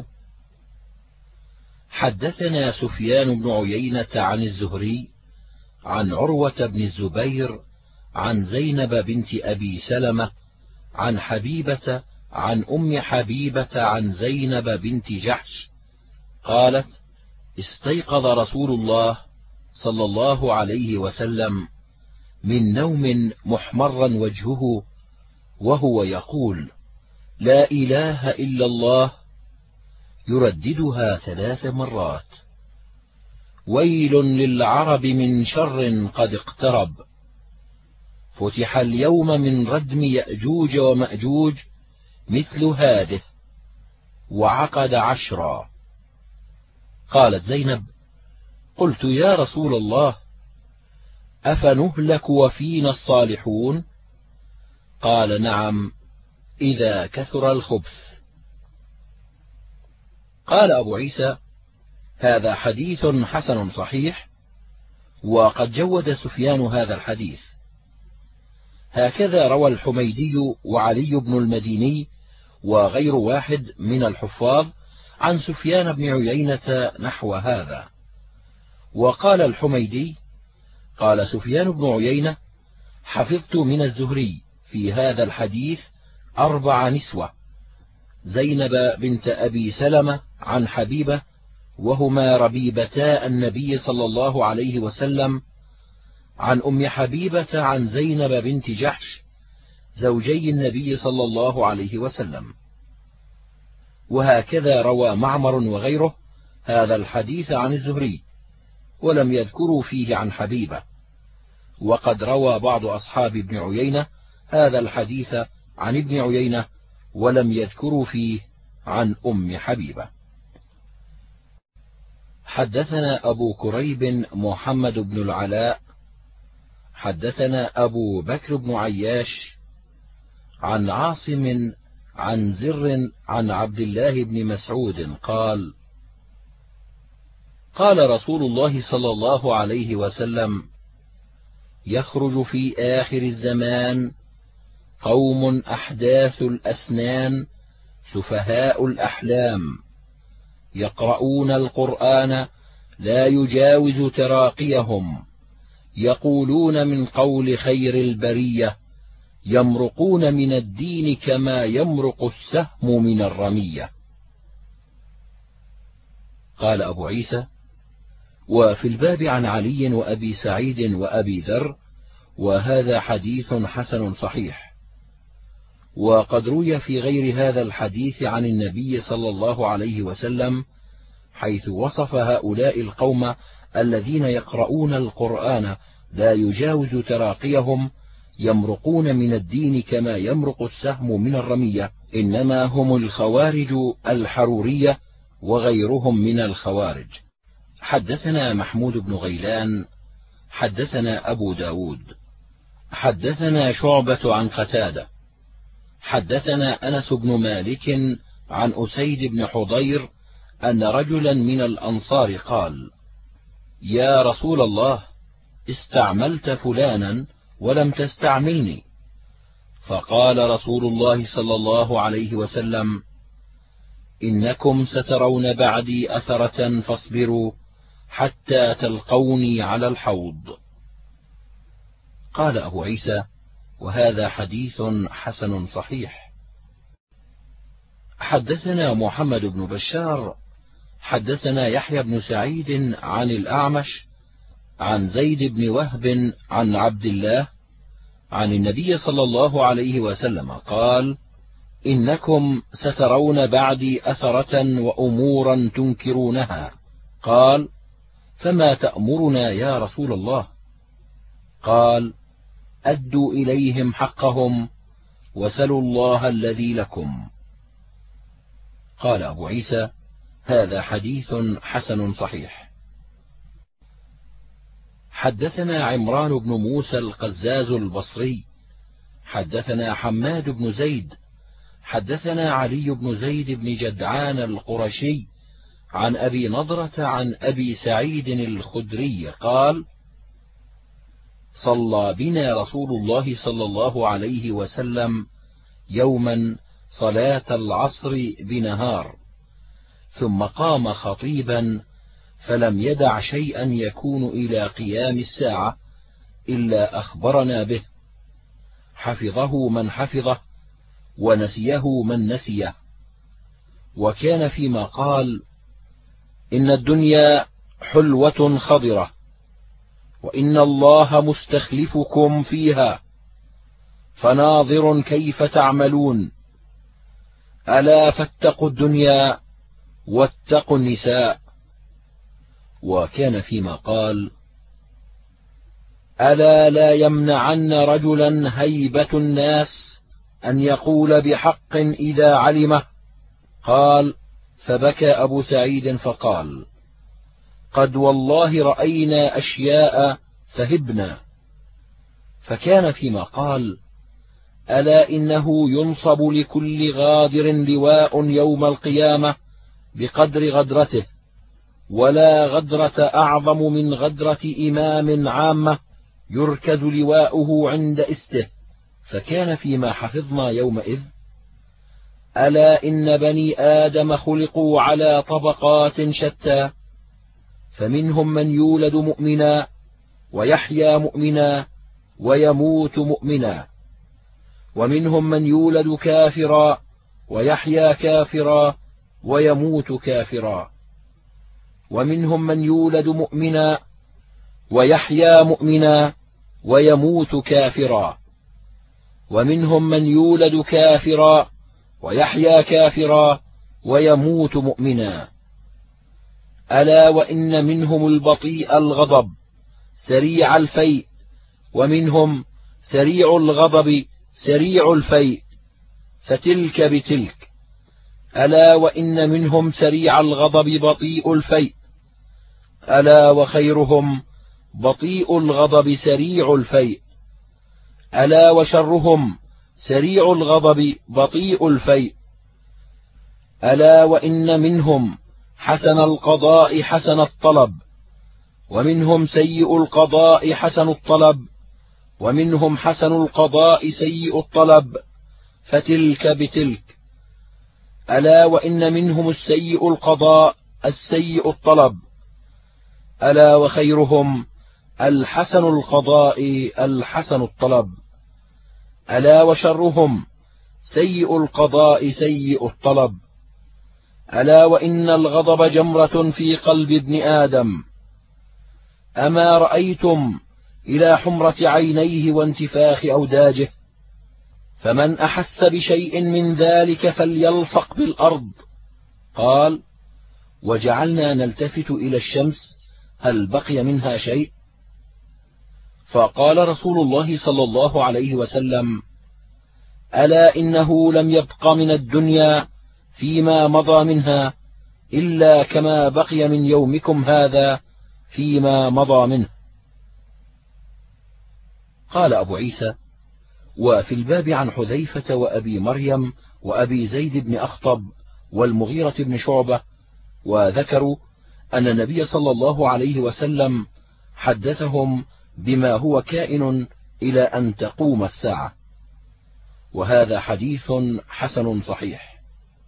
حدثنا سفيان بن عيينة عن الزهري عن عروة بن الزبير عن زينب بنت أبي سلمة عن حبيبة عن أم حبيبة عن زينب بنت جحش قالت: استيقظ رسول الله صلى الله عليه وسلم من نوم محمرا وجهه وهو يقول: لا إله إلا الله، يرددها ثلاث مرات: ويل للعرب من شر قد اقترب، فتح اليوم من ردم يأجوج ومأجوج مثل هذه، وعقد عشرا. قالت زينب: قلت: يا رسول الله، أفنهلك وفينا الصالحون؟ قال: نعم، إذا كثر الخبث. قال أبو عيسى: هذا حديث حسن صحيح، وقد جود سفيان هذا الحديث. هكذا روى الحميدي وعلي بن المديني وغير واحد من الحفاظ عن سفيان بن عيينة نحو هذا. وقال الحميدي: قال سفيان بن عيينة: حفظت من الزهري في هذا الحديث أربع نسوة: زينب بنت أبي سلمة عن حبيبة، وهما ربيبتا النبي صلى الله عليه وسلم، عن أم حبيبة عن زينب بنت جحش زوجي النبي صلى الله عليه وسلم. وهكذا روى معمر وغيره هذا الحديث عن الزهري، ولم يذكروا فيه عن حبيبة. وقد روى بعض أصحاب ابن عيينة هذا الحديث عن ابن عيينة، ولم يذكروا فيه عن أم حبيبة. حدثنا أبو كريب محمد بن العلاء حدثنا أبو بكر بن عياش عن عاصم عن زر عن عبد الله بن مسعود قال: قال رسول الله صلى الله عليه وسلم: يخرج في آخر الزمان قوم أحداث الأسنان سفهاء الأحلام، يقرؤون القرآن لا يجاوز تراقيهم، يقولون من قول خير البرية، يمرقون من الدين كما يمرق السهم من الرمية. قال أبو عيسى: وفي الباب عن علي وأبي سعيد وأبي ذر، وهذا حديث حسن صحيح. وقد روي في غير هذا الحديث عن النبي صلى الله عليه وسلم حيث وصف هؤلاء القوم الذين يقرؤون القرآن لا يجاوز تراقيهم، يمرقون من الدين كما يمرق السهم من الرمية، إنما هم الخوارج الحرورية وغيرهم من الخوارج. حدثنا محمود بن غيلان حدثنا أبو داود حدثنا شعبة عن قتادة حدثنا أنس بن مالك عن أسيد بن حضير أن رجلا من الأنصار قال: يا رسول الله، استعملت فلانا ولم تستعملني. فقال رسول الله صلى الله عليه وسلم: إنكم سترون بعدي أثرة فاصبروا حتى تلقوني على الحوض. قال أبو عيسى: وهذا حديث حسن صحيح. حدثنا محمد بن بشار حدثنا يحيى بن سعيد عن الأعمش عن زيد بن وهب عن عبد الله عن النبي صلى الله عليه وسلم قال: إنكم سترون بعدي أثرة وأمورا تنكرونها. قال: فما تأمرنا يا رسول الله؟ قال: أدوا إليهم حقهم وسلوا الله الذي لكم. قال أبو عيسى: هذا حديث حسن صحيح. حدثنا عمران بن موسى القزاز البصري حدثنا حماد بن زيد حدثنا علي بن زيد بن جدعان القرشي عن أبي نضرة عن أبي سعيد الخدري قال: صلى بنا رسول الله صلى الله عليه وسلم يوما صلاة العصر بنهار، ثم قام خطيبا فلم يدع شيئا يكون إلى قيام الساعة إلا أخبرنا به، حفظه من حفظه ونسيه من نسيه. وكان فيما قال: إن الدنيا حلوة خضرة، وإن الله مستخلفكم فيها، فناظر كيف تعملون، ألا فاتقوا الدنيا واتقوا النساء. وكان فيما قال: ألا لا يمنعن رجلا هيبة الناس أن يقول بحق إذا علمه. قال: فبكى أبو سعيد فقال: قد والله رأينا أشياء فهبنا. فكان فيما قال: ألا إنه ينصب لكل غادر لواء يوم القيامة بقدر غدرته، ولا غدرة أعظم من غدرة إمام عامة يركز لواؤه عند إسته. فكان فيما حفظنا يومئذ: ألا إن بني آدم خلقوا على طبقات شتى، فمنهم من يولد مؤمنا، ويحيا مؤمنا ويموت مؤمنا، ومنهم من يولد كافرا ويحيا كافرا ويموت كافرا، ومنهم من يولد مؤمنا ويحيا مؤمنا ويموت كافرا، ومنهم من يولد كافرا ويحيا كافرا ويموت مؤمنا. ألا وإن منهم البطيء الغضب سريع الفيء، ومنهم سريع الغضب سريع الفيء، فتلك بتلك. ألا وإن منهم سريع الغضب بطيء الفيء، ألا وخيرهم بطيء الغضب سريع الفيء، ألا وشرهم سريع الغضب بطيء الفيء. ألا وإن منهم حسن القضاء حسن الطلب، ومنهم سيء القضاء حسن الطلب، ومنهم حسن القضاء سيء الطلب، فتلك بتلك. ألا وإن منهم السيء القضاء السيء الطلب، ألا وخيرهم الحسن القضاء الحسن الطلب، ألا وشرهم سيء القضاء سيء الطلب. ألا وإن الغضب جمرة في قلب ابن آدم، أما رأيتم إلى حمرة عينيه وانتفاخ أوداجه؟ فمن أحس بشيء من ذلك فليلصق بالأرض. قال: وجعلنا نلتفت إلى الشمس هل بقي منها شيء؟ فقال رسول الله صلى الله عليه وسلم: ألا إنه لم يبق من الدنيا فيما مضى منها إلا كما بقي من يومكم هذا فيما مضى منه. قال أبو عيسى: وفي الباب عن حذيفة وأبي مريم وأبي زيد بن أخطب والمغيرة بن شعبة، وذكروا أن النبي صلى الله عليه وسلم حدثهم بما هو كائن إلى أن تقوم الساعة، وهذا حديث حسن صحيح.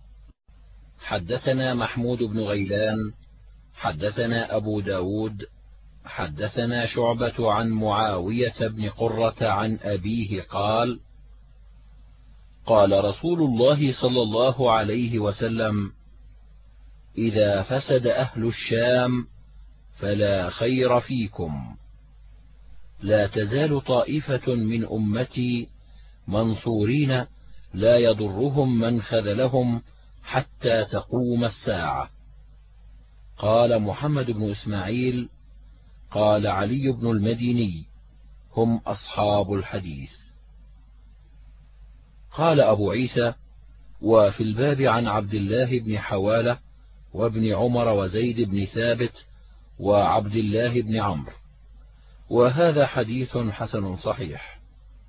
حدثنا محمود بن غيلان حدثنا أبو داود حدثنا شعبة عن معاوية بن قرة عن أبيه قال: قال رسول الله صلى الله عليه وسلم: إذا فسد أهل الشام فلا خير فيكم، لا تزال طائفة من أمتي منصورين لا يضرهم من خذلهم حتى تقوم الساعة. قال محمد بن إسماعيل قال علي بن المديني: هم أصحاب الحديث. قال أبو عيسى: وفي الباب عن عبد الله بن حوالة وابن عمر وزيد بن ثابت وعبد الله بن عمرو، وهذا حديث حسن صحيح.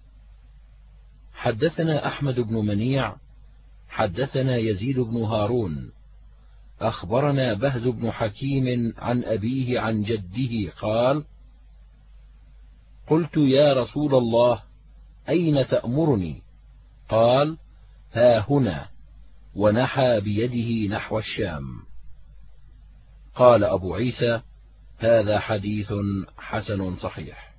حدثنا أحمد بن منيع حدثنا يزيد بن هارون أخبرنا بهز بن حكيم عن أبيه عن جده قال: قلت يا رسول الله أين تأمرني؟ قال: ها هنا، ونحى بيده نحو الشام. قال أبو عيسى: هذا حديث حسن صحيح.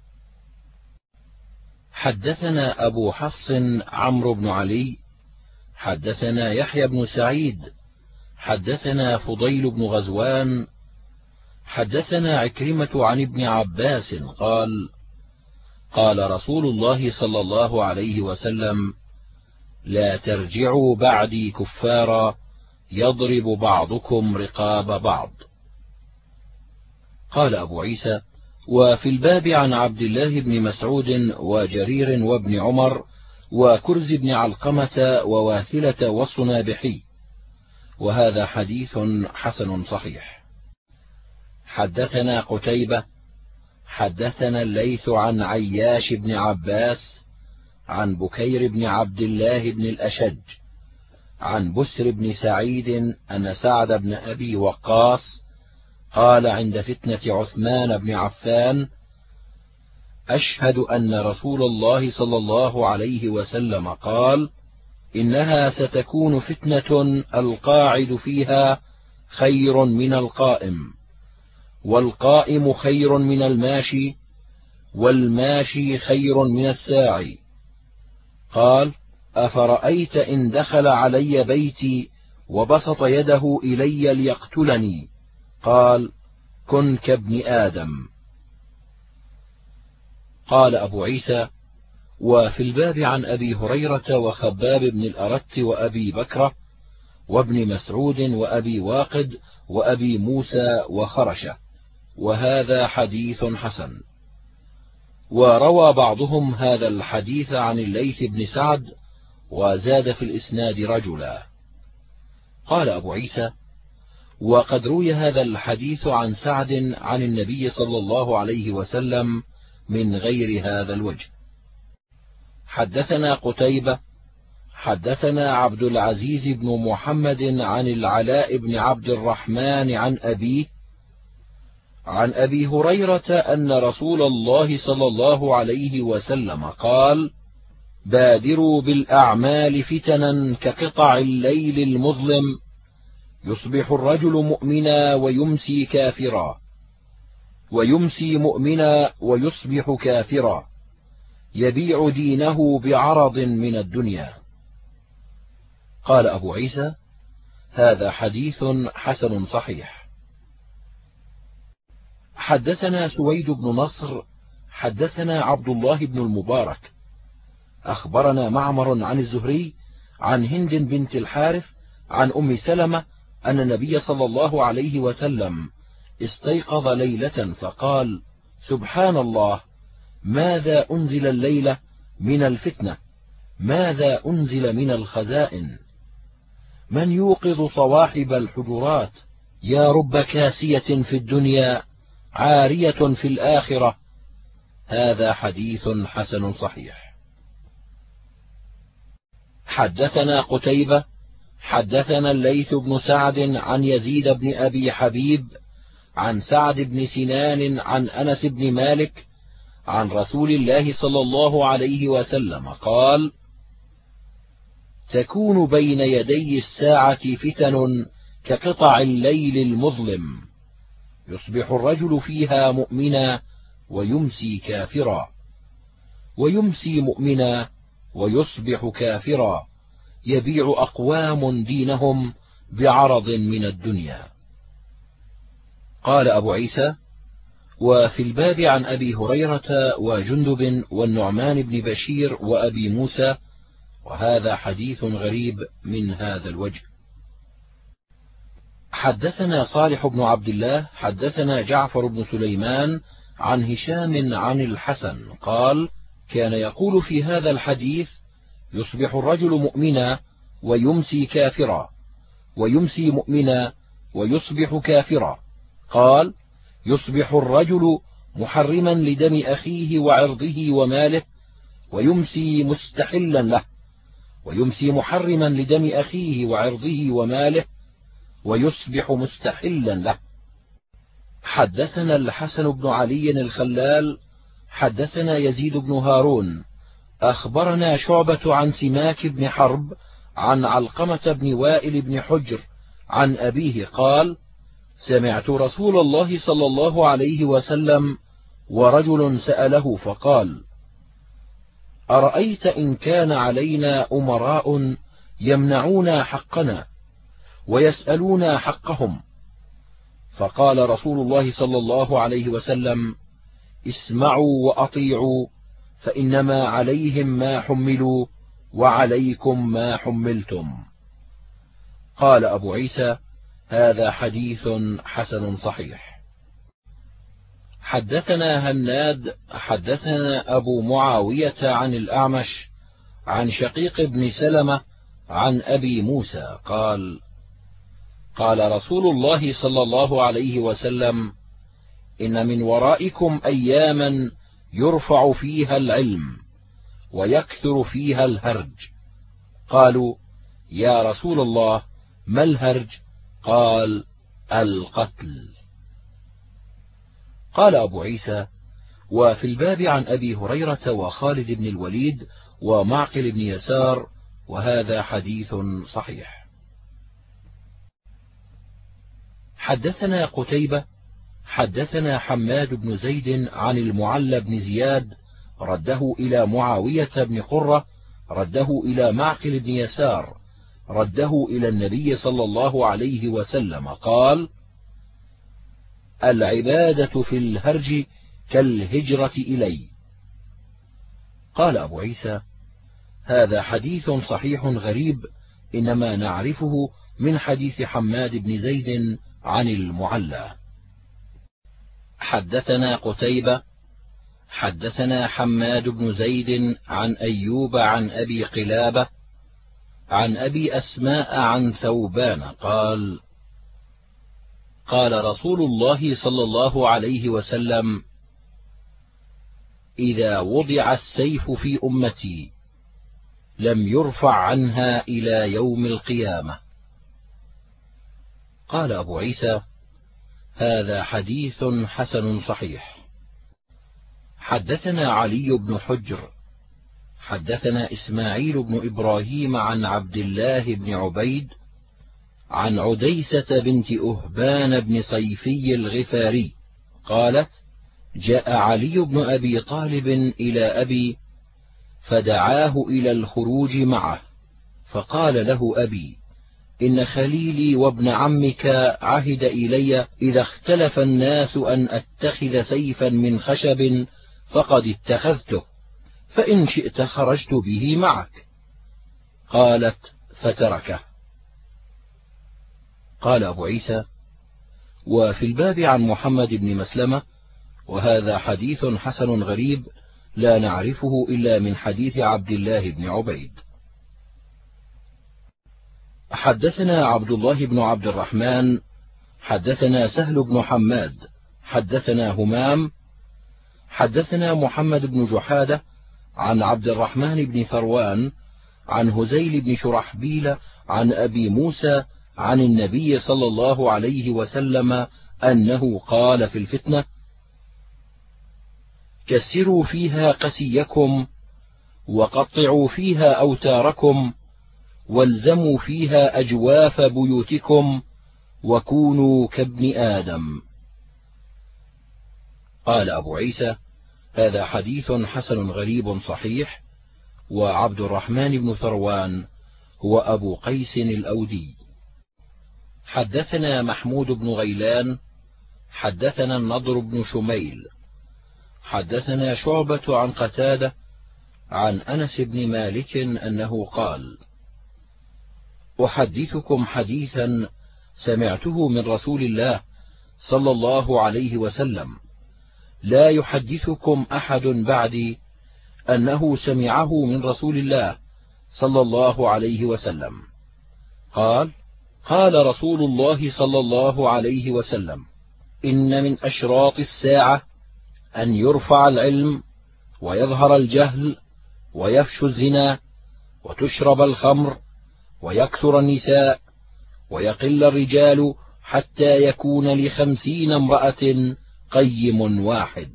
حدثنا أبو حفص عمرو بن علي حدثنا يحيى بن سعيد حدثنا فضيل بن غزوان حدثنا عكرمة عن ابن عباس قال: قال رسول الله صلى الله عليه وسلم: لا ترجعوا بعدي كفارا يضرب بعضكم رقاب بعض. قال أبو عيسى: وفي الباب عن عبد الله بن مسعود وجرير وابن عمر وكرز بن علقمة وواثلة والصنابحي، وهذا حديث حسن صحيح. حدثنا قتيبة حدثنا الليث عن عياش بن عباس عن بكير بن عبد الله بن الأشج عن بسر بن سعيد أن سعد بن أبي وقاص قال عند فتنة عثمان بن عفان: أشهد أن رسول الله صلى الله عليه وسلم قال: إنها ستكون فتنة القاعد فيها خير من القائم، والقائم خير من الماشي، والماشي خير من الساعي. قال: أفرأيت إن دخل علي بيتي وبسط يده إلي ليقتلني؟ قال: كن كابن آدم. قال أبو عيسى: وفي الباب عن أبي هريرة وخباب بن الأرت وأبي بكرة وابن مسعود وأبي واقد وأبي موسى وخرشة، وهذا حديث حسن. وروى بعضهم هذا الحديث عن الليث بن سعد وزاد في الإسناد رجلا. قال أبو عيسى: وقد روي هذا الحديث عن سعد عن النبي صلى الله عليه وسلم من غير هذا الوجه. حدثنا قتيبة حدثنا عبد العزيز بن محمد عن العلاء بن عبد الرحمن عن أبيه عن أبي هريرة أن رسول الله صلى الله عليه وسلم قال: بادروا بالأعمال فتنا كقطع الليل المظلم، يصبح الرجل مؤمنا ويمسي كافرا، ويمسي مؤمنا ويصبح كافرا، يبيع دينه بعرض من الدنيا. قال أبو عيسى: هذا حديث حسن صحيح. حدثنا سويد بن نصر حدثنا عبد الله بن المبارك أخبرنا معمر عن الزهري عن هند بنت الحارث عن أم سلمة أن النبي صلى الله عليه وسلم استيقظ ليلة فقال: سبحان الله، ماذا أنزل الليلة من الفتنة، ماذا أنزل من الخزائن، من يوقظ صواحب الحجرات، يا رب كاسية في الدنيا عارية في الآخرة. هذا حديث حسن صحيح. حدثنا قتيبة حدثنا الليث بن سعد عن يزيد بن أبي حبيب عن سعد بن سنان عن أنس بن مالك عن رسول الله صلى الله عليه وسلم قال: تكون بين يدي الساعة فتن كقطع الليل المظلم، يصبح الرجل فيها مؤمنا ويمسي كافرا، ويمسي مؤمنا ويصبح كافرا، يبيع أقوام دينهم بعرض من الدنيا. قال أبو عيسى: وفي الباب عن أبي هريرة وجندب والنعمان بن بشير وأبي موسى، وهذا حديث غريب من هذا الوجه. حدثنا صالح بن عبد الله حدثنا جعفر بن سليمان عن هشام عن الحسن قال: كان يقول في هذا الحديث: يصبح الرجل مؤمنا ويمسي كافرا، ويمسي مؤمنا ويصبح كافرا. قال: يصبح الرجل محرما لدم أخيه وعرضه وماله، ويمسي مستحلا له، ويمسي محرما لدم أخيه وعرضه وماله، ويصبح مستحلا له. حدثنا الحسن بن علي الخلال حدثنا يزيد بن هارون أخبرنا شعبة عن سماك بن حرب عن علقمة بن وائل بن حجر عن أبيه قال: سمعت رسول الله صلى الله عليه وسلم ورجل سأله فقال: أرأيت إن كان علينا أمراء يمنعون حقنا ويسألون حقهم؟ فقال رسول الله صلى الله عليه وسلم: اسمعوا وأطيعوا، فإنما عليهم ما حملوا وعليكم ما حملتم. قال أبو عيسى: هذا حديث حسن صحيح. حدثنا هناد حدثنا أبو معاوية عن الأعمش عن شقيق بن سلمة عن أبي موسى قال: قال رسول الله صلى الله عليه وسلم: إن من ورائكم أياما يرفع فيها العلم ويكثر فيها الهرج. قالوا: يا رسول الله، ما الهرج؟ قال: القتل. قال أبو عيسى: وفي الباب عن أبي هريرة وخالد بن الوليد ومعقل بن يسار، وهذا حديث صحيح. حدثنا قتيبة حدثنا حماد بن زيد عن المعلى بن زياد رده إلى معاوية بن قرة رده إلى معقل بن يسار رده إلى النبي صلى الله عليه وسلم قال: العبادة في الهرج كالهجرة إلي. قال أبو عيسى: هذا حديث صحيح غريب، إنما نعرفه من حديث حماد بن زيد عن المعلى. حدثنا قتيبة حدثنا حماد بن زيد عن أيوب عن أبي قلابة عن أبي أسماء عن ثوبان قال: قال رسول الله صلى الله عليه وسلم: إذا وضع السيف في أمتي لم يرفع عنها إلى يوم القيامة. قال أبو عيسى: هذا حديث حسن صحيح. حدثنا علي بن حجر حدثنا إسماعيل بن إبراهيم عن عبد الله بن عبيد عن عديسة بنت أهبان بن صيفي الغفاري قالت: جاء علي بن أبي طالب إلى أبي فدعاه إلى الخروج معه، فقال له أبي: إن خليلي وابن عمك عهد إلي إذا اختلف الناس أن أتخذ سيفا من خشب فقد اتخذته، فإن شئت خرجت به معك. قالت: فتركه. قال أبو عيسى: وفي الباب عن محمد بن مسلمة، وهذا حديث حسن غريب لا نعرفه إلا من حديث عبد الله بن عبيد. حدثنا عبد الله بن عبد الرحمن حدثنا سهل بن حماد حدثنا همام حدثنا محمد بن جحادة عن عبد الرحمن بن ثروان عن هزيل بن شرحبيل عن أبي موسى عن النبي صلى الله عليه وسلم أنه قال في الفتنة: كسروا فيها قسيكم وقطعوا فيها أوتاركم والزموا فيها أجواف بيوتكم وكونوا كابن آدم. قال أبو عيسى: هذا حديث حسن غريب صحيح. وعبد الرحمن بن ثروان هو أبو قيس الأودي. حدثنا محمود بن غيلان حدثنا النضر بن شميل حدثنا شعبة عن قتادة عن أنس بن مالك أنه قال: أحدثكم حديثا سمعته من رسول الله صلى الله عليه وسلم، لا يحدثكم أحد بعدي أنه سمعه من رسول الله صلى الله عليه وسلم. قال: قال رسول الله صلى الله عليه وسلم: إن من أشراط الساعة أن يرفع العلم ويظهر الجهل ويفشو الزنا وتشرب الخمر ويكثر النساء ويقل الرجال حتى يكون لخمسين امرأة قيم واحد.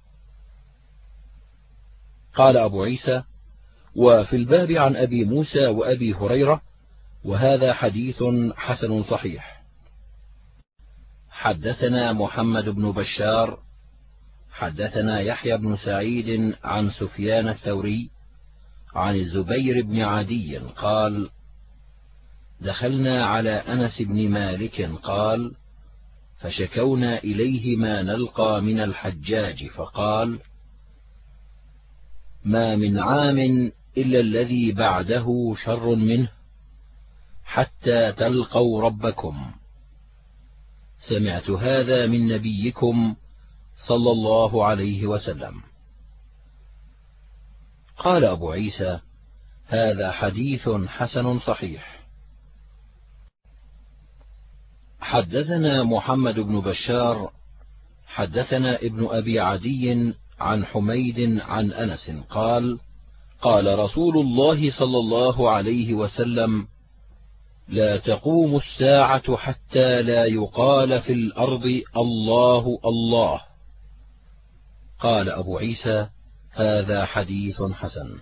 قال أبو عيسى: وفي الباب عن أبي موسى وأبي هريرة، وهذا حديث حسن صحيح. حدثنا محمد بن بشار حدثنا يحيى بن سعيد عن سفيان الثوري عن الزبير بن عدي قال: دخلنا على أنس بن مالك قال: فشكونا إليه ما نلقى من الحجاج، فقال: ما من عام إلا الذي بعده شر منه حتى تلقوا ربكم. سمعت هذا من نبيكم صلى الله عليه وسلم. قال أبو عيسى: هذا حديث حسن صحيح. حدثنا محمد بن بشار حدثنا ابن أبي عدي عن حميد عن أنس قال: قال رسول الله صلى الله عليه وسلم: لا تقوم الساعة حتى لا يقال في الأرض الله الله. قال أبو عيسى: هذا حديث حسن.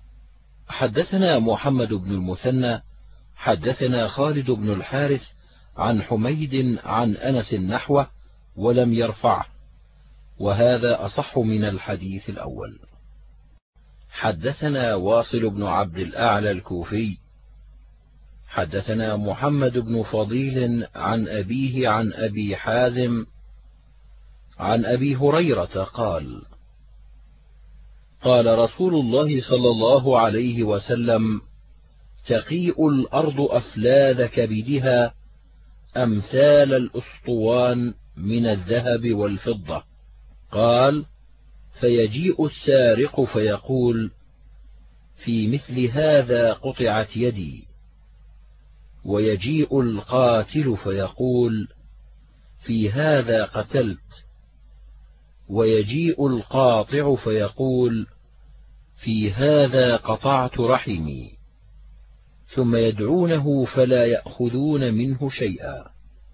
حدثنا محمد بن المثنى حدثنا خالد بن الحارث عن حميد عن أنس نحوه ولم يرفعه، وهذا أصح من الحديث الأول. حدثنا واصل بن عبد الأعلى الكوفي حدثنا محمد بن فضيل عن أبيه عن أبي حازم عن أبي هريرة قال: قال رسول الله صلى الله عليه وسلم: تقيء الأرض أفلاذ كبدها أمثال الأسطوان من الذهب والفضة. قال: فيجيء السارق فيقول: في مثل هذا قطعت يدي. ويجيء القاتل فيقول: في هذا قتلت. ويجيء القاطع فيقول: في هذا قطعت رحمي. ثم يدعونه فلا يأخذون منه شيئا.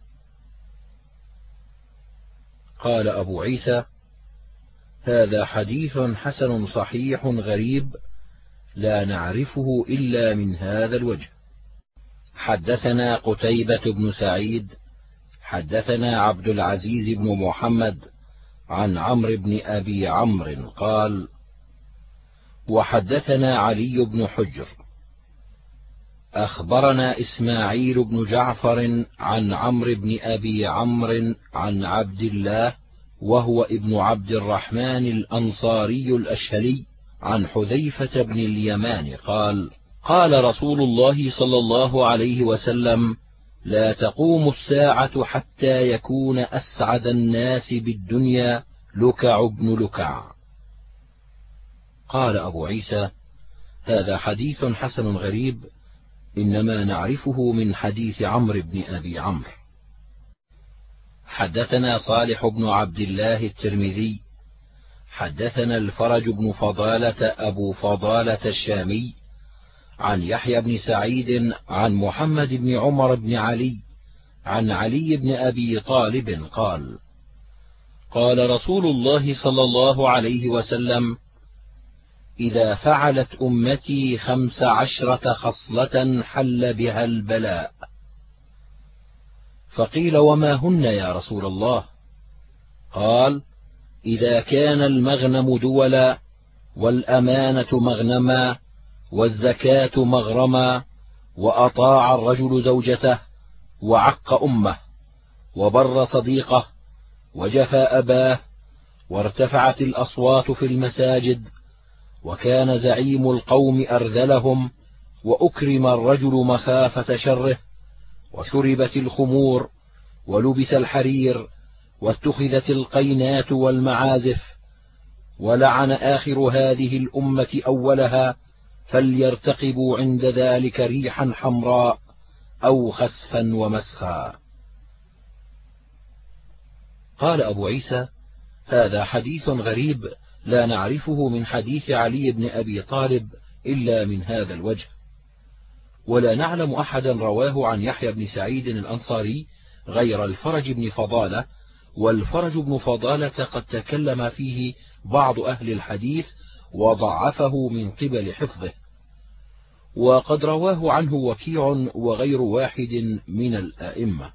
قال أبو عيسى: هذا حديث حسن صحيح غريب لا نعرفه إلا من هذا الوجه. حدثنا قتيبة بن سعيد حدثنا عبد العزيز بن محمد عن عمرو بن أبي عمرو قال: وحدثنا علي بن حجر أخبرنا إسماعيل بن جعفر عن عمرو بن أبي عمرو عن عبد الله وهو ابن عبد الرحمن الأنصاري الأشهلي عن حذيفة بن اليمان قال: قال رسول الله صلى الله عليه وسلم: لا تقوم الساعة حتى يكون أسعد الناس بالدنيا لكع بن لكع. قال أبو عيسى: هذا حديث حسن غريب، إنما نعرفه من حديث عمرو بن أبي عمرو. حدثنا صالح بن عبد الله الترمذي حدثنا الفرج بن فضالة أبو فضالة الشامي عن يحيى بن سعيد عن محمد بن عمر بن علي عن علي بن أبي طالب قال: قال رسول الله صلى الله عليه وسلم: إذا فعلت أمتي خمس عشرة خصلة حل بها البلاء. فقيل: وما هن يا رسول الله؟ قال: إذا كان المغنم دولا، والأمانة مغنما، والزكاة مغرما، وأطاع الرجل زوجته، وعق أمه، وبر صديقه، وجفى أباه، وارتفعت الأصوات في المساجد، وكان زعيم القوم أرذلهم، وأكرم الرجل مخافة شره، وشربت الخمور، ولبس الحرير، واتخذت القينات والمعازف، ولعن آخر هذه الأمة أولها، فليرتقبوا عند ذلك ريحا حمراء أو خسفا ومسخا. قال أبو عيسى: هذا حديث غريب لا نعرفه من حديث علي بن أبي طالب إلا من هذا الوجه، ولا نعلم أحدا رواه عن يحيى بن سعيد الأنصاري غير الفرج بن فضالة، والفرج بن فضالة قد تكلم فيه بعض أهل الحديث وضعفه من قبل حفظه، وقد رواه عنه وكيع وغير واحد من الآئمة.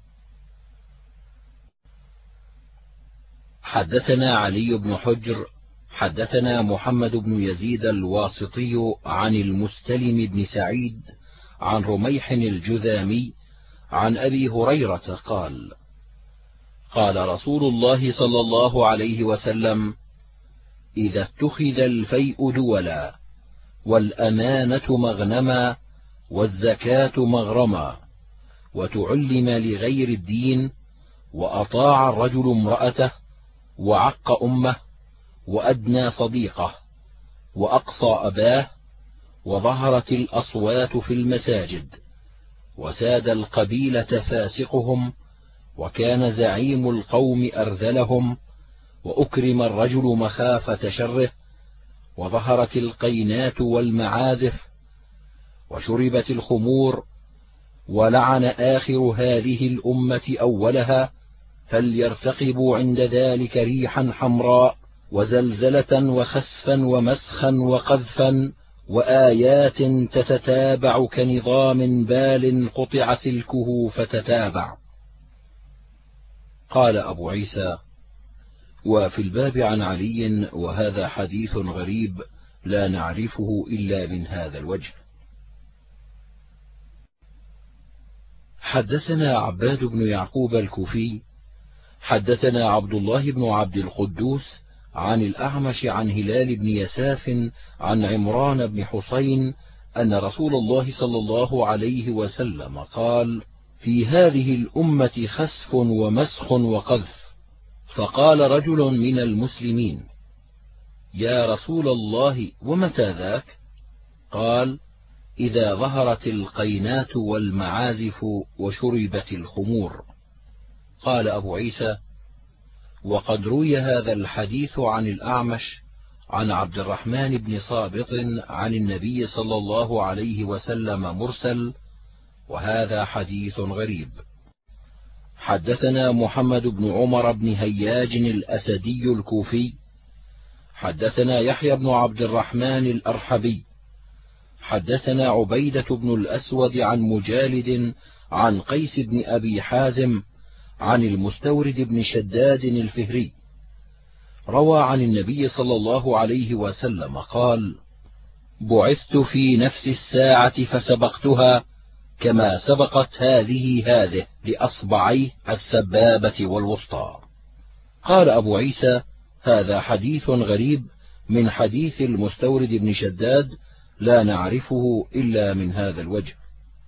حدثنا علي بن حجر حدثنا محمد بن يزيد الواسطي عن المستلم بن سعيد عن رميح الجذامي عن أبي هريرة قال: قال رسول الله صلى الله عليه وسلم: إذا اتخذ الفيء دولا، والأمانة مغنما، والزكاة مغرما، وتعلم لغير الدين، وأطاع الرجل امرأته، وعق أمه، وأدنى صديقه، وأقصى أباه، وظهرت الأصوات في المساجد، وساد القبيلة فاسقهم، وكان زعيم القوم أرذلهم، وأكرم الرجل مخافة شره، وظهرت القينات والمعازف، وشربت الخمور، ولعن آخر هذه الأمة أولها، فليرتقبوا عند ذلك ريحا حمراء، وزلزلة، وخسفا، ومسخا، وقذفا، وآيات تتتابع كنظام بال قطع سلكه فتتابع. قال أبو عيسى: وفي الباب عن علي، وهذا حديث غريب لا نعرفه إلا من هذا الوجه. حدثنا عباد بن يعقوب الكوفي حدثنا عبد الله بن عبد القدوس عن الأعمش عن هلال بن يساف عن عمران بن حسين أن رسول الله صلى الله عليه وسلم قال: في هذه الأمة خسف ومسخ وقذف. فقال رجل من المسلمين: يا رسول الله، ومتى ذاك؟ قال: إذا ظهرت القينات والمعازف وشربت الخمور. قال أبو عيسى: وقد روي هذا الحديث عن الأعمش عن عبد الرحمن بن صابط عن النبي صلى الله عليه وسلم مرسل، وهذا حديث غريب. حدثنا محمد بن عمر بن هياج الأسدي الكوفي حدثنا يحيى بن عبد الرحمن الأرحبي حدثنا عبيدة بن الأسود عن مجالد عن قيس بن أبي حازم عن المستورد بن شداد الفهري روى عن النبي صلى الله عليه وسلم قال: بعثت في نفس الساعة فسبقتها كما سبقت هذه هذه لأصبعيه السبابة والوسطى. قال أبو عيسى: هذا حديث غريب من حديث المستورد بن شداد لا نعرفه إلا من هذا الوجه.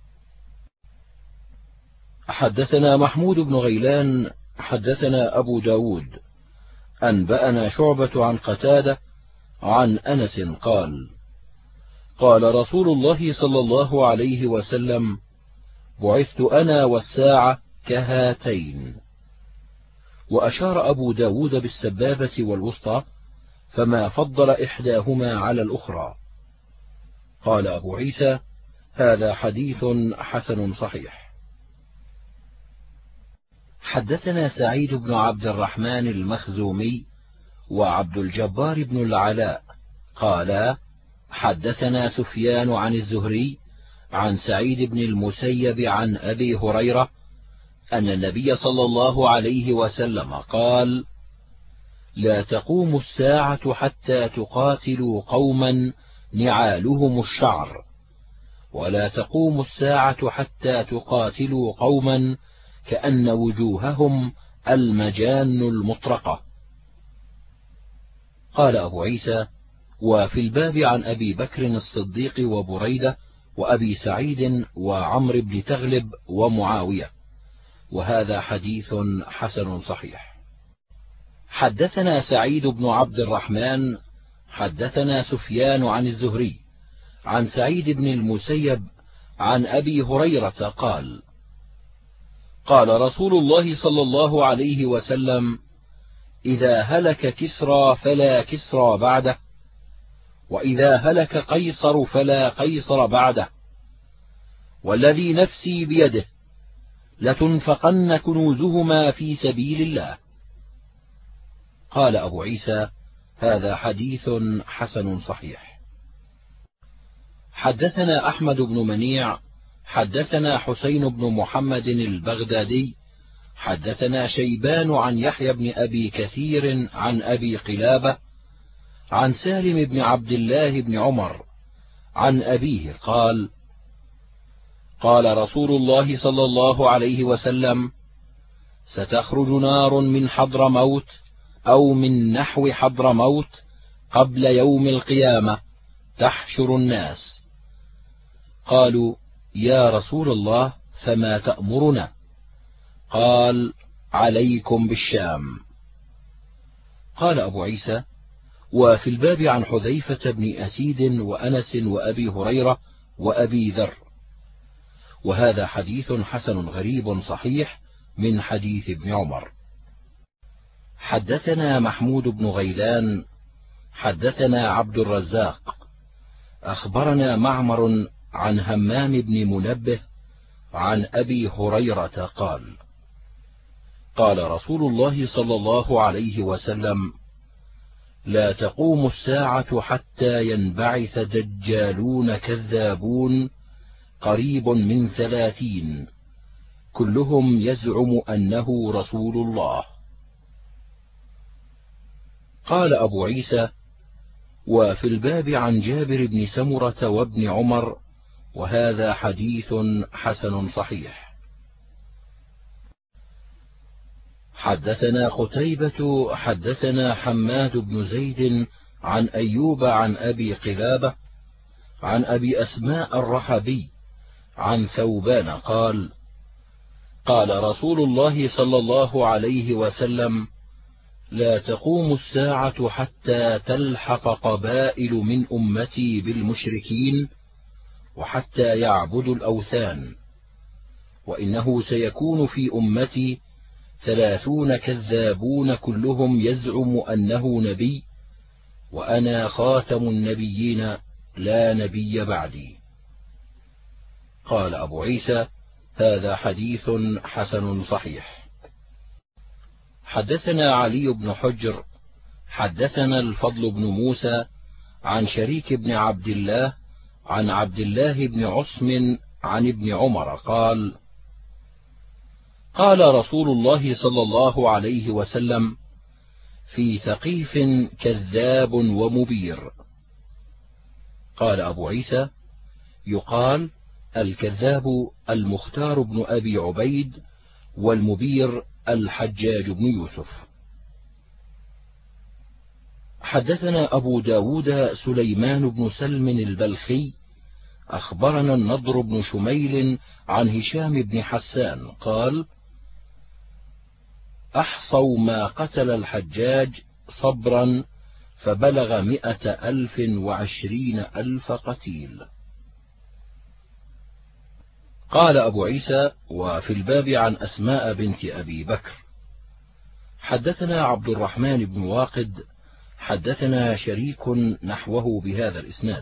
حدثنا محمود بن غيلان حدثنا أبو داود أنبأنا شعبة عن قتادة عن أنس قال: قال رسول الله صلى الله عليه وسلم: بعثت أنا والساعة كهاتين. وأشار أبو داود بالسبابة والوسطى، فما فضل إحداهما على الأخرى. قال أبو عيسى: هذا حديث حسن صحيح. حدثنا سعيد بن عبد الرحمن المخزومي وعبد الجبار بن العلاء قالا: حدثنا سفيان عن الزهري عن سعيد بن المسيب عن أبي هريرة أن النبي صلى الله عليه وسلم قال: لا تقوم الساعة حتى تقاتلوا قوما نعالهم الشعر، ولا تقوم الساعة حتى تقاتلوا قوما كأن وجوههم المجان المطرقة. قال أبو عيسى: وفي الباب عن أبي بكر الصديق وبريدة وأبي سعيد وعمر بن تغلب ومعاوية، وهذا حديث حسن صحيح. حدثنا سعيد بن عبد الرحمن حدثنا سفيان عن الزهري عن سعيد بن المسيب عن أبي هريرة قال: قال رسول الله صلى الله عليه وسلم: إذا هلك كسرى فلا كسرى بعده، وإذا هلك قيصر فلا قيصر بعده، والذي نفسي بيده لتنفقن كنوزهما في سبيل الله. قال أبو عيسى: هذا حديث حسن صحيح. حدثنا أحمد بن منيع حدثنا حسين بن محمد البغدادي حدثنا شيبان عن يحيى بن أبي كثير عن أبي قلابة عن سالم بن عبد الله بن عمر عن أبيه قال: قال رسول الله صلى الله عليه وسلم: ستخرج نار من حضرموت أو من نحو حضرموت قبل يوم القيامة تحشر الناس. قالوا: يا رسول الله، فما تأمرنا؟ قال: عليكم بالشام. قال أبو عيسى: وفي الباب عن حذيفة بن أسيد وأنس وأبي هريرة وأبي ذر، وهذا حديث حسن غريب صحيح من حديث ابن عمر. حدثنا محمود بن غيلان حدثنا عبد الرزاق أخبرنا معمر عن همام بن منبه عن أبي هريرة قال: قال رسول الله صلى الله عليه وسلم: لا تقوم الساعة حتى ينبعث دجالون كذابون قريب من ثلاثين كلهم يزعم أنه رسول الله. قال أبو عيسى: وفي الباب عن جابر بن سمرة وابن عمر، وهذا حديث حسن صحيح. حدثنا قتيبة حدثنا حماد بن زيد عن أيوب عن أبي قلابة عن أبي أسماء الرحبي عن ثوبان قال: قال رسول الله صلى الله عليه وسلم: لا تقوم الساعة حتى تلحق قبائل من أمتي بالمشركين وحتى يعبدوا الأوثان، وإنه سيكون في أمتي ثلاثون كذابون كلهم يزعم أنه نبي، وأنا خاتم النبيين لا نبي بعدي. قال أبو عيسى: هذا حديث حسن صحيح. حدثنا علي بن حجر حدثنا الفضل بن موسى عن شريك بن عبد الله عن عبد الله بن عصم عن ابن عمر قال: قال رسول الله صلى الله عليه وسلم: في ثقيف كذاب ومبير. قال أبو عيسى: يقال الكذاب المختار بن أبي عبيد، والمبير الحجاج بن يوسف. حدثنا أبو داود سليمان بن سلم البلخي أخبرنا النضر بن شميل عن هشام بن حسان قال: أحصوا ما قتل الحجاج صبرا فبلغ مئة ألف وعشرين ألف قتيل. قال أبو عيسى: وفي الباب عن أسماء بنت أبي بكر. حدثنا عبد الرحمن بن واقد حدثنا شريك نحوه بهذا الإسناد،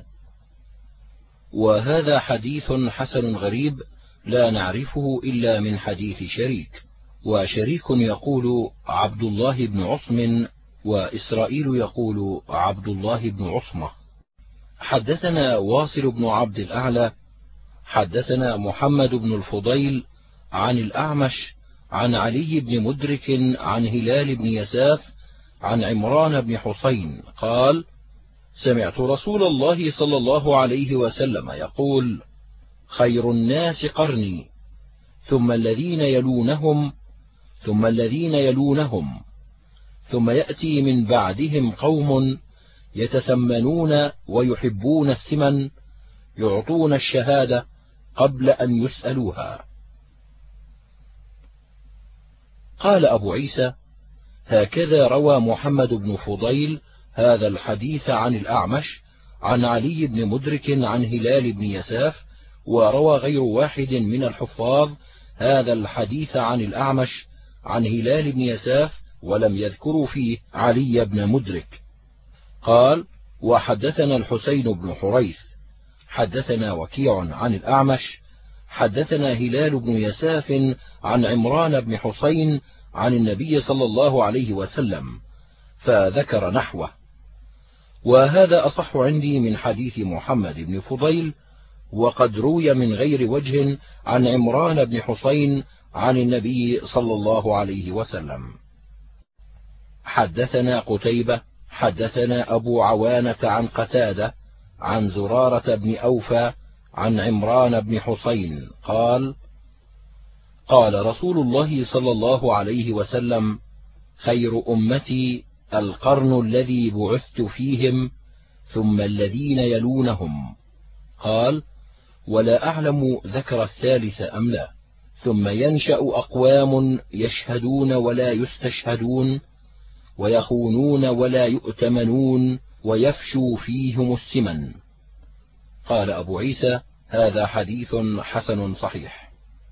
وهذا حديث حسن غريب لا نعرفه إلا من حديث شريك. وشريك يقول عبد الله بن عصم، وإسرائيل يقول عبد الله بن عصمة. حدثنا واصل بن عبد الأعلى حدثنا محمد بن الفضيل عن الأعمش عن علي بن مدرك عن هلال بن يساف عن عمران بن حسين قال: سمعت رسول الله صلى الله عليه وسلم يقول: خير الناس قرني، ثم الذين يلونهم، ثم الذين يلونهم، ثم يأتي من بعدهم قوم يتسمنون ويحبون الثمن، يعطون الشهادة قبل أن يسألوها. قال أبو عيسى: هكذا روى محمد بن فضيل هذا الحديث عن الأعمش عن علي بن مدرك عن هلال بن يساف، وروى غير واحد من الحفاظ هذا الحديث عن الأعمش عن هلال بن يساف، ولم يذكروا فيه علي بن مدرك. قال: وحدثنا الحسين بن حريث حدثنا وكيع عن الأعمش حدثنا هلال بن يساف عن عمران بن حسين عن النبي صلى الله عليه وسلم، فذكر نحوه. وهذا أصح عندي من حديث محمد بن فضيل، وقد روي من غير وجه عن عمران بن حسين عن النبي صلى الله عليه وسلم. حدثنا قتيبة حدثنا أبو عوانة عن قتادة عن زرارة بن أوفى عن عمران بن حسين قال: قال رسول الله صلى الله عليه وسلم: خير أمتي القرن الذي بعثت فيهم، ثم الذين يلونهم. قال: ولا أعلم ذكر الثالث أم لا. ثم ينشأ أقوام يشهدون ولا يستشهدون، ويخونون ولا يؤتمنون، ويفشو فيهم السمن. قال أبو عيسى: هذا حديث حسن صحيح.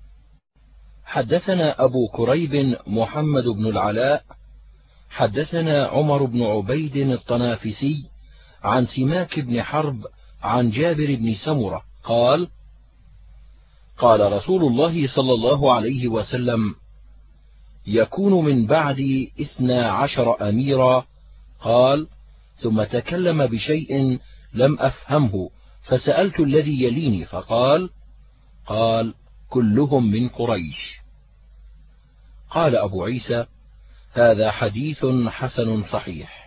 حدثنا أبو كريب محمد بن العلاء حدثنا عمر بن عبيد الطنافسي عن سماك بن حرب عن جابر بن سمرة قال: قال رسول الله صلى الله عليه وسلم: يكون من بعدي اثنا عشر أميرا. قال: ثم تكلم بشيء لم أفهمه، فسألت الذي يليني فقال: قال: كلهم من قريش. قال أبو عيسى: هذا حديث حسن صحيح.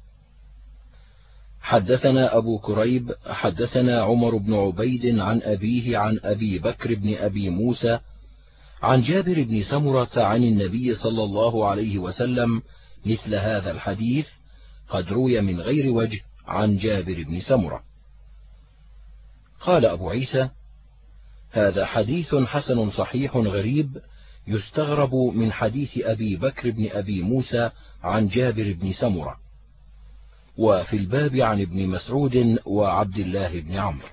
حدثنا أبو كريب حدثنا عمر بن عبيد عن أبيه عن أبي بكر بن أبي موسى عن جابر بن سمرة عن النبي صلى الله عليه وسلم مثل هذا الحديث، قد روي من غير وجه عن جابر بن سمرة. قال أبو عيسى: هذا حديث حسن صحيح غريب، يستغرب من حديث أبي بكر بن أبي موسى عن جابر بن سمرة. وفي الباب عن ابن مسعود وعبد الله بن عمرو.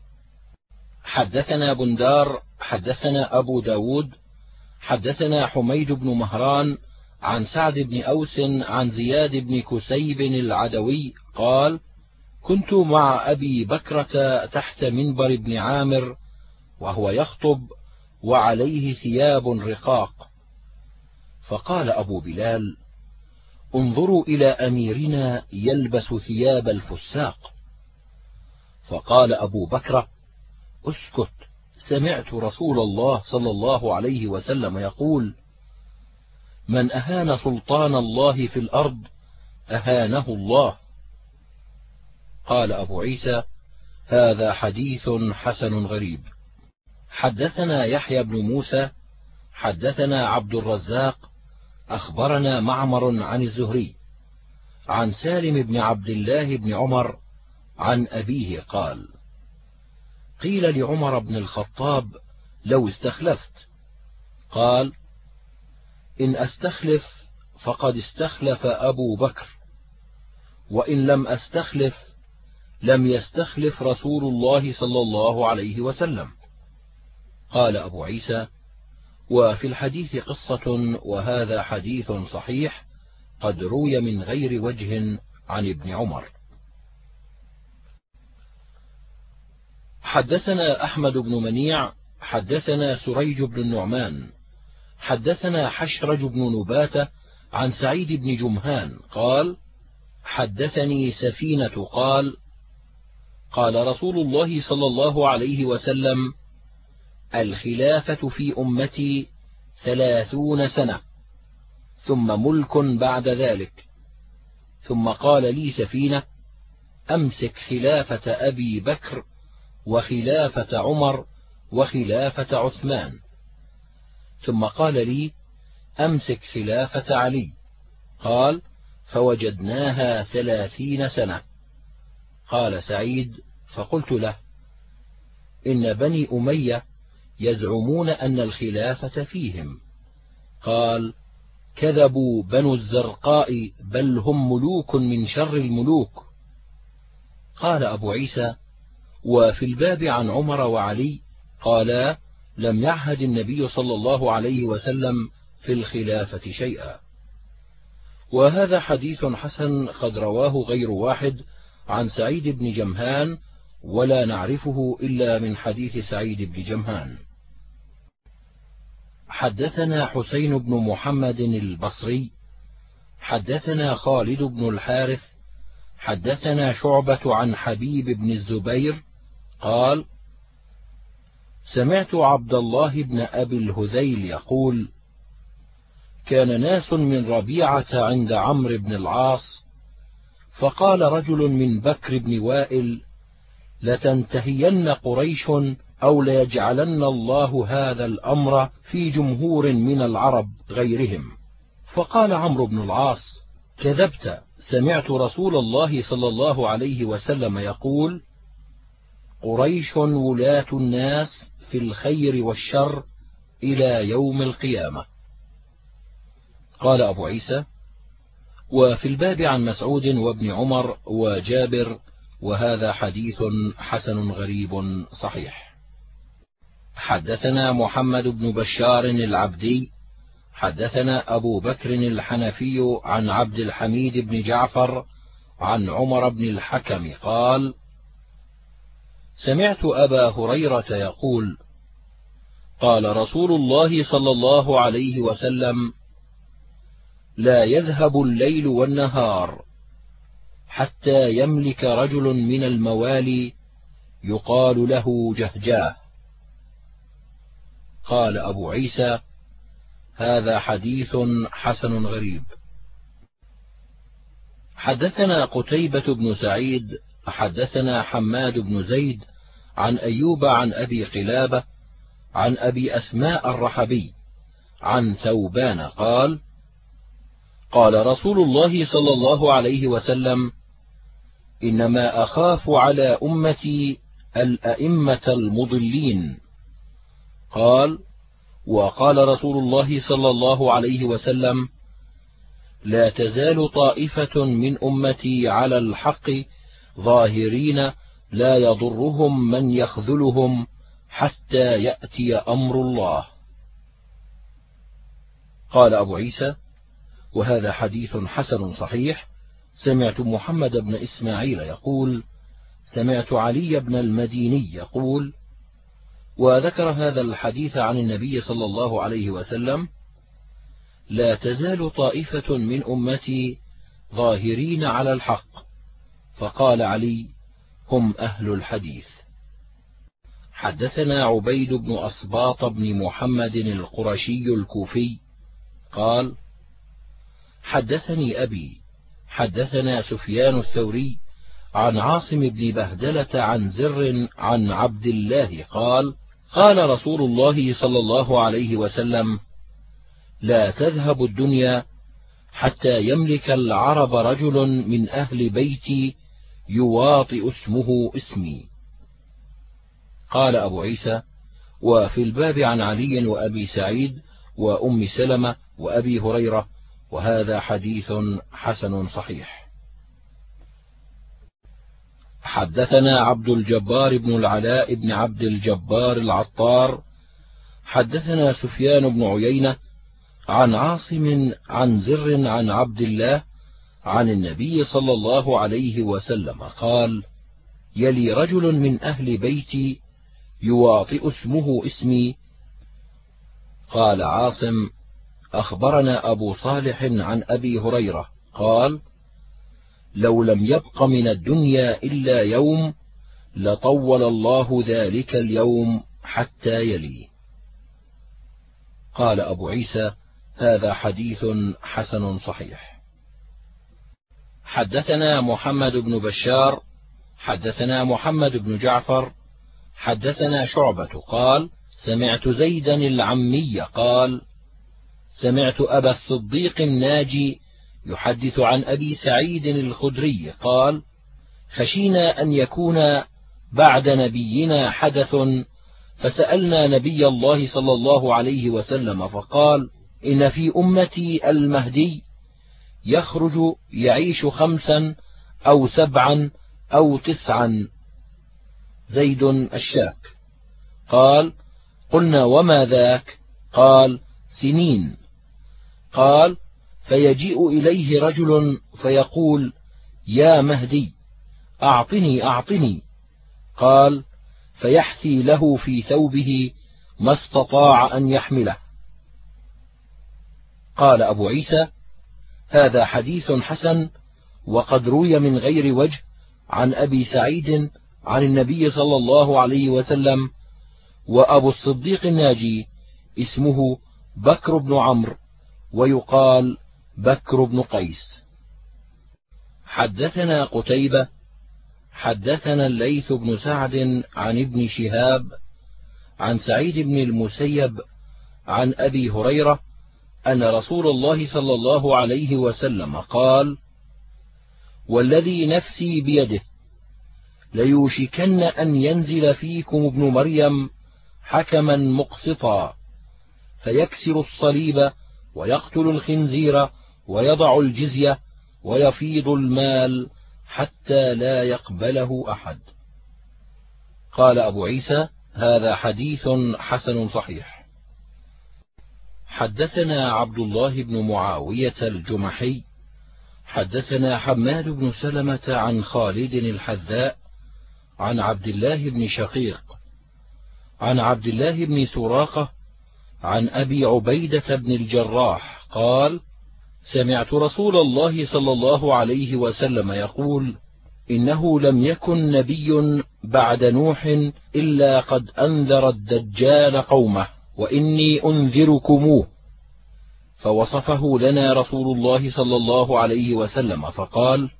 حدثنا بندار حدثنا أبو داود حدثنا حميد بن مهران عن سعد بن أوس عن زياد بن كسيب العدوي قال: كنت مع أبي بكرة تحت منبر ابن عامر وهو يخطب وعليه ثياب رقاق، فقال أبو بلال: انظروا إلى أميرنا يلبس ثياب الفساق. فقال أبو بكر: اسكت، سمعت رسول الله صلى الله عليه وسلم يقول: من أهان سلطان الله في الأرض أهانه الله. قال أبو عيسى: هذا حديث حسن غريب. حدثنا يحيى بن موسى حدثنا عبد الرزاق أخبرنا معمر عن الزهري عن سالم بن عبد الله بن عمر عن أبيه قال: قيل لعمر بن الخطاب: لو استخلفت. قال: إن أستخلف فقد استخلف أبو بكر، وإن لم أستخلف لم يستخلف رسول الله صلى الله عليه وسلم. قال أبو عيسى: وفي الحديث قصة، وهذا حديث صحيح قد روي من غير وجه عن ابن عمر. حدثنا أحمد بن منيع حدثنا سريج بن النعمان حدثنا حشرج بن نباتة عن سعيد بن جمهان قال: حدثني سفينة قال: قال رسول الله صلى الله عليه وسلم: الخلافة في أمتي ثلاثون سنة، ثم ملك بعد ذلك. ثم قال لي سفينة: أمسك خلافة أبي بكر وخلافة عمر وخلافة عثمان. ثم قال لي: أمسك خلافة علي. قال: فوجدناها ثلاثين سنة. قال سعيد: فقلت له: إن بني أمية يزعمون أن الخلافة فيهم. قال: كذبوا بنو الزرقاء، بل هم ملوك من شر الملوك. قال أبو عيسى: وفي الباب عن عمر وعلي قالا: لم يعهد النبي صلى الله عليه وسلم في الخلافة شيئا. وهذا حديث حسن قد رواه غير واحد عن سعيد بن جمهان، ولا نعرفه إلا من حديث سعيد بن جمهان. حدثنا حسين بن محمد البصري حدثنا خالد بن الحارث حدثنا شعبة عن حبيب بن الزبير قال: سمعت عبد الله بن أبي الهذيل يقول: كان ناس من ربيعة عند عمرو بن العاص، فقال رجل من بكر بن وائل: لتنتهين قريش أو ليجعلن الله هذا الأمر في جمهور من العرب غيرهم. فقال عمرو بن العاص: كذبت، سمعت رسول الله صلى الله عليه وسلم يقول: قريش ولاة الناس في الخير والشر إلى يوم القيامة. قال أبو عيسى: وفي الباب عن مسعود وابن عمر وجابر، وهذا حديث حسن غريب صحيح. حدثنا محمد بن بشار العبدي حدثنا أبو بكر الحنفي عن عبد الحميد بن جعفر عن عمر بن الحكم قال: سمعت أبا هريرة يقول: قال رسول الله صلى الله عليه وسلم: لا يذهب الليل والنهار حتى يملك رجل من الموالي يقال له جهجاه. قال أبو عيسى: هذا حديث حسن غريب. حدثنا قتيبة بن سعيد حدثنا حماد بن زيد عن أيوب عن أبي قلابة عن أبي أسماء الرحبي عن ثوبان قال: قال رسول الله صلى الله عليه وسلم: إنما أخاف على أمتي الأئمة المضلين. قال: وقال رسول الله صلى الله عليه وسلم: لا تزال طائفة من أمتي على الحق ظاهرين لا يضرهم من يخذلهم حتى يأتي أمر الله. قال أبو عيسى: وهذا حديث حسن صحيح. سمعت محمد بن إسماعيل يقول: سمعت علي بن المديني يقول. وذكر هذا الحديث عن النبي صلى الله عليه وسلم: لا تزال طائفة من أمتي ظاهرين على الحق. فقال علي: هم أهل الحديث. حدثنا عبيد بن أصباط بن محمد القرشي الكوفي قال: حدثني أبي حدثنا سفيان الثوري عن عاصم بن بهدلة عن زر عن عبد الله قال: قال رسول الله صلى الله عليه وسلم: لا تذهب الدنيا حتى يملك العرب رجل من أهل بيتي يواطئ اسمه اسمي. قال أبو عيسى: وفي الباب عن علي وأبي سعيد وأم سلمة وأبي هريرة، وهذا حديث حسن صحيح. حدثنا عبد الجبار بن العلاء بن عبد الجبار العطار حدثنا سفيان بن عيينة عن عاصم عن زر عن عبد الله عن النبي صلى الله عليه وسلم قال: يلي رجل من أهل بيتي يواطئ اسمه اسمي. قال عاصم: أخبرنا أبو صالح عن أبي هريرة قال: لو لم يبق من الدنيا إلا يوم لطول الله ذلك اليوم حتى يلي. قال أبو عيسى: هذا حديث حسن صحيح. حدثنا محمد بن بشار حدثنا محمد بن جعفر حدثنا شعبة قال: سمعت زيدا العمي قال: سمعت أبا الصديق الناجي يحدث عن أبي سعيد الخدري قال: خشينا أن يكون بعد نبينا حدث، فسألنا نبي الله صلى الله عليه وسلم فقال: إن في أمتي المهدي يخرج يعيش خمسا أو سبعا أو تسعا. زيد الشاك. قال: قلنا وما ذاك؟ قال: سنين. قال: فيجيء إليه رجل فيقول: يا مهدي أعطني أعطني. قال: فيحثي له في ثوبه ما استطاع أن يحمله. قال أبو عيسى: هذا حديث حسن، وقد روي من غير وجه عن أبي سعيد عن النبي صلى الله عليه وسلم. وأبو الصديق الناجي اسمه بكر بن عمرو، ويقال بكر بن قيس. حدثنا قتيبة حدثنا الليث بن سعد عن ابن شهاب عن سعيد بن المسيب عن أبي هريرة أن رسول الله صلى الله عليه وسلم قال: والذي نفسي بيده ليوشكن أن ينزل فيكم ابن مريم حكما مقسطا، فيكسر الصليب ويقتل الخنزير ويضع الجزية ويفيض المال حتى لا يقبله أحد. قال أبو عيسى: هذا حديث حسن صحيح. حدثنا عبد الله بن معاوية الجمحي حدثنا حماد بن سلمة عن خالد الحذاء عن عبد الله بن شقيق عن عبد الله بن سراقة عن أبي عبيدة بن الجراح قال: سمعت رسول الله صلى الله عليه وسلم يقول: إنه لم يكن نبي بعد نوح إلا قد أنذر الدجال قومه، وإني أنذركموه. فوصفه لنا رسول الله صلى الله عليه وسلم فقال: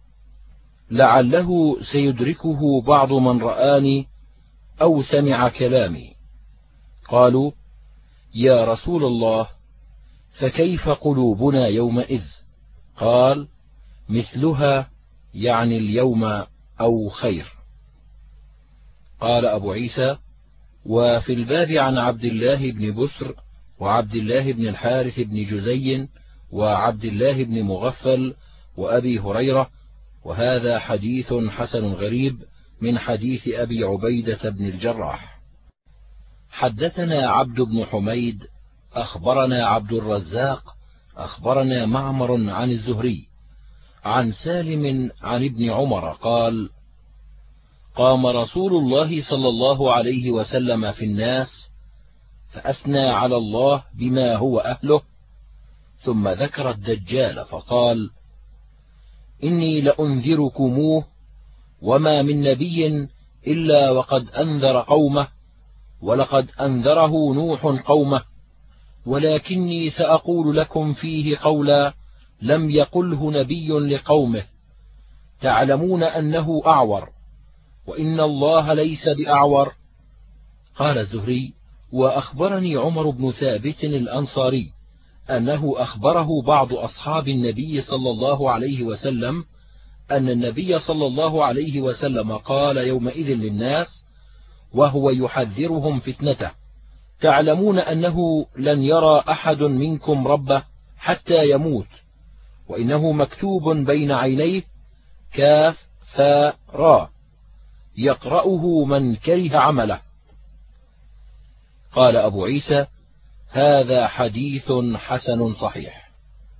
لعله سيدركه بعض من رآني أو سمع كلامي. قالوا: يا رسول الله، فكيف قلوبنا يومئذ؟ قال: مثلها، يعني اليوم أو خير. قال أبو عيسى: وفي الباب عن عبد الله بن بسر وعبد الله بن الحارث بن جزي وعبد الله بن مغفل وأبي هريرة، وهذا حديث حسن غريب من حديث أبي عبيدة بن الجراح. حدثنا عبد بن حميد أخبرنا عبد الرزاق أخبرنا معمر عن الزهري عن سالم عن ابن عمر قال: قام رسول الله صلى الله عليه وسلم في الناس فأثنى على الله بما هو أهله، ثم ذكر الدجال فقال: إني لأنذركموه، وما من نبي إلا وقد أنذر قومه، ولقد أنذره نوح قومه، ولكني سأقول لكم فيه قولا لم يقله نبي لقومه، تعلمون أنه أعور، وإن الله ليس بأعور. قال الزهري: وأخبرني عمر بن ثابت الأنصاري أنه أخبره بعض أصحاب النبي صلى الله عليه وسلم أن النبي صلى الله عليه وسلم قال يومئذ للناس وهو يحذرهم فتنته: تعلمون أنه لن يرى أحد منكم ربه حتى يموت، وإنه مكتوب بين عينيه كاف فا را، يقرأه من كره عمله. قال أبو عيسى: هذا حديث حسن صحيح.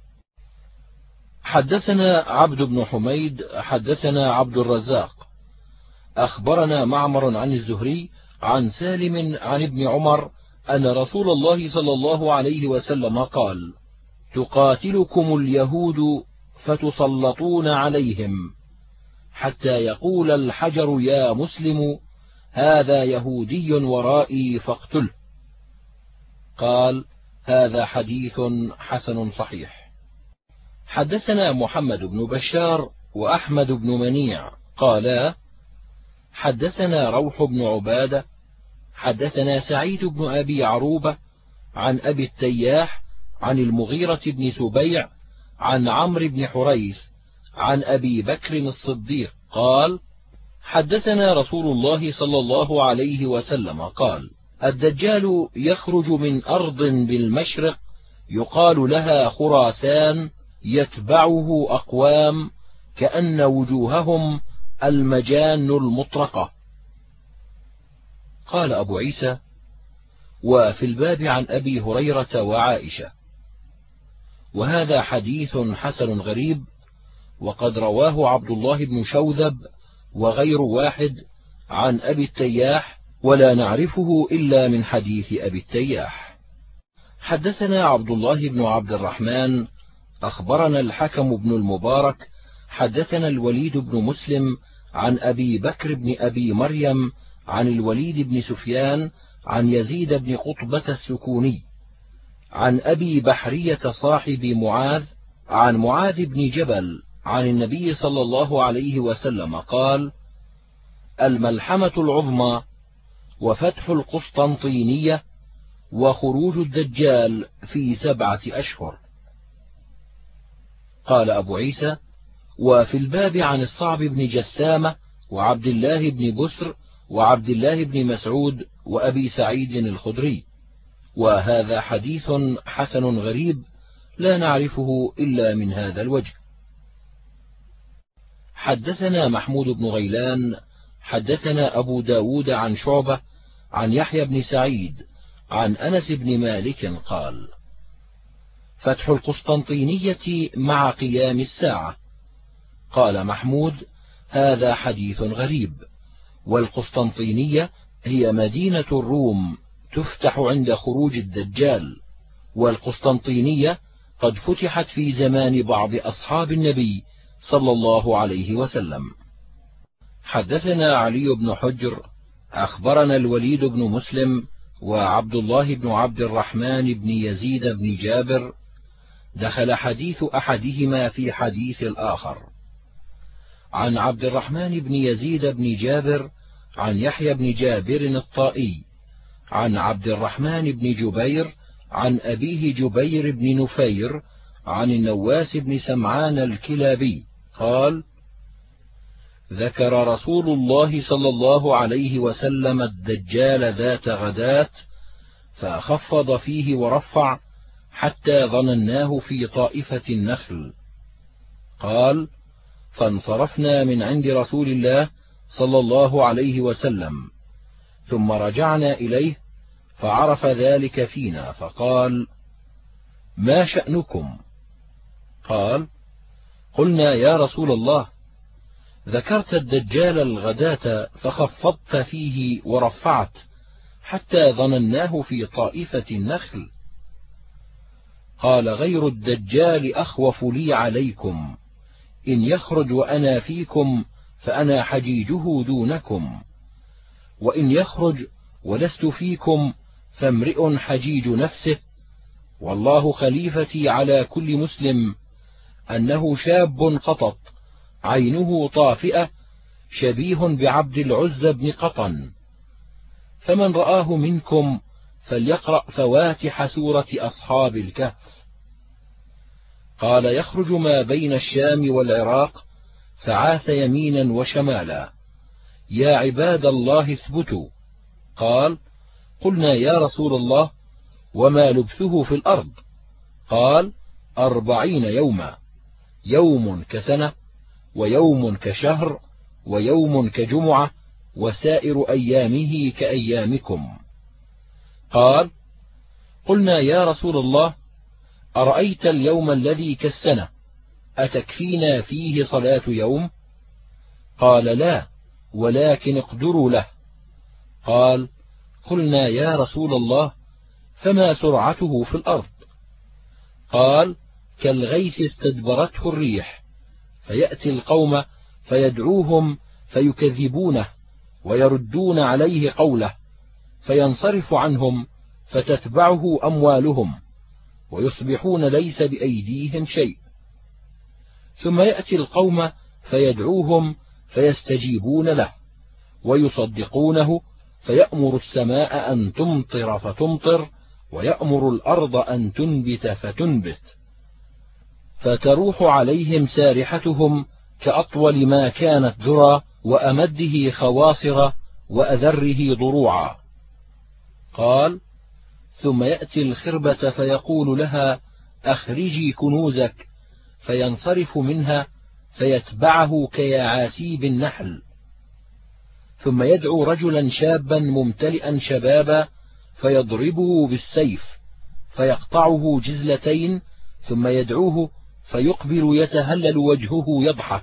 حدثنا عبد بن حميد حدثنا عبد الرزاق أخبرنا معمر عن الزهري عن سالم عن ابن عمر أن رسول الله صلى الله عليه وسلم قال: تقاتلكم اليهود فتسلطون عليهم، حتى يقول الحجر يا مسلم هذا يهودي ورائي فاقتله. قال: هذا حديث حسن صحيح. حدثنا محمد بن بشار وأحمد بن منيع قالا: حدثنا روح بن عبادة حدثنا سعيد بن أبي عروبة عن أبي التياح عن المغيرة بن سبيع عن عمرو بن حريث عن أبي بكر الصديق قال: حدثنا رسول الله صلى الله عليه وسلم قال: الدجال يخرج من أرض بالمشرق يقال لها خراسان، يتبعه أقوام كأن وجوههم المجان المطرقة. قال أبو عيسى: وفي الباب عن أبي هريرة وعائشة، وهذا حديث حسن غريب، وقد رواه عبد الله بن شوذب وغير واحد عن أبي التياح، ولا نعرفه إلا من حديث أبي التياح. حدثنا عبد الله بن عبد الرحمن أخبرنا الحكم بن المبارك حدثنا الوليد بن مسلم عن أبي بكر بن أبي مريم عن الوليد بن سفيان عن يزيد بن قطبة السكوني عن أبي بحرية صاحب معاذ عن معاذ بن جبل عن النبي صلى الله عليه وسلم قال: الملحمة العظمى وفتح القسطنطينية وخروج الدجال في سبعة أشهر. قال أبو عيسى: وفي الباب عن الصعب بن جثامة وعبد الله بن بسر وعبد الله بن مسعود وأبي سعيد الخدري، وهذا حديث حسن غريب لا نعرفه إلا من هذا الوجه. حدثنا محمود بن غيلان حدثنا أبو داود عن شعبة عن يحيى بن سعيد عن أنس بن مالك قال: فتح القسطنطينية مع قيام الساعة. قال محمود: هذا حديث غريب، والقسطنطينية هي مدينة الروم تفتح عند خروج الدجال، والقسطنطينية قد فتحت في زمان بعض أصحاب النبي صلى الله عليه وسلم. حدثنا علي بن حجر أخبرنا الوليد بن مسلم وعبد الله بن عبد الرحمن بن يزيد بن جابر دخل حديث أحدهما في حديث الآخر. عن عبد الرحمن بن يزيد بن جابر عن يحيى بن جابر الطائي عن عبد الرحمن بن جبير عن أبيه جبير بن نفير عن النواس بن سمعان الكلابي قال: ذكر رسول الله صلى الله عليه وسلم الدجال ذات غداة فخفض فيه ورفع حتى ظنناه في طائفة النخل. قال: فانصرفنا من عند رسول الله صلى الله عليه وسلم ثم رجعنا إليه فعرف ذلك فينا فقال: ما شأنكم؟ قال: قلنا يا رسول الله ذكرت الدجال الغداة فخفضت فيه ورفعت حتى ظنناه في طائفة النخل. قال: غير الدجال أخوف لي عليكم، إن يخرج وأنا فيكم فأنا حجيجه دونكم، وإن يخرج ولست فيكم فامرئ حجيج نفسه، والله خليفتي على كل مسلم أنه شاب قطط عينه طافئة شبيه بعبد العزى بن قطن، فمن رآه منكم فليقرأ فواتح سورة أصحاب الكهف. قال: يخرج ما بين الشام والعراق فعاث يمينا وشمالا، يا عباد الله اثبتوا. قال: قلنا يا رسول الله وما لبثه في الأرض؟ قال: أربعين يوما، يوم كسنة ويوم كشهر ويوم كجمعة وسائر أيامه كأيامكم. قال: قلنا يا رسول الله أرأيت اليوم الذي كالسنة أتكفينا فيه صلاة يوم؟ قال: لا، ولكن اقدروا له. قال: قلنا يا رسول الله فما سرعته في الأرض؟ قال: كالغيث استدبرته الريح، فيأتي القوم فيدعوهم فيكذبونه ويردون عليه قوله، فينصرف عنهم فتتبعه أموالهم ويصبحون ليس بأيديهم شيء، ثم يأتي القوم فيدعوهم فيستجيبون له ويصدقونه، فيأمر السماء أن تمطر فتمطر ويأمر الأرض أن تنبت فتنبت، فتروح عليهم سارحتهم كأطول ما كانت ذرى وأمده خواصر وأذره ضروعا. قال: ثم يأتي الخربة فيقول لها أخرجي كنوزك، فينصرف منها فيتبعه كيعاسيب النحل، ثم يدعو رجلا شابا ممتلئا شبابا فيضربه بالسيف فيقطعه جزلتين، ثم يدعوه فيقبل يتهلل وجهه يضحك.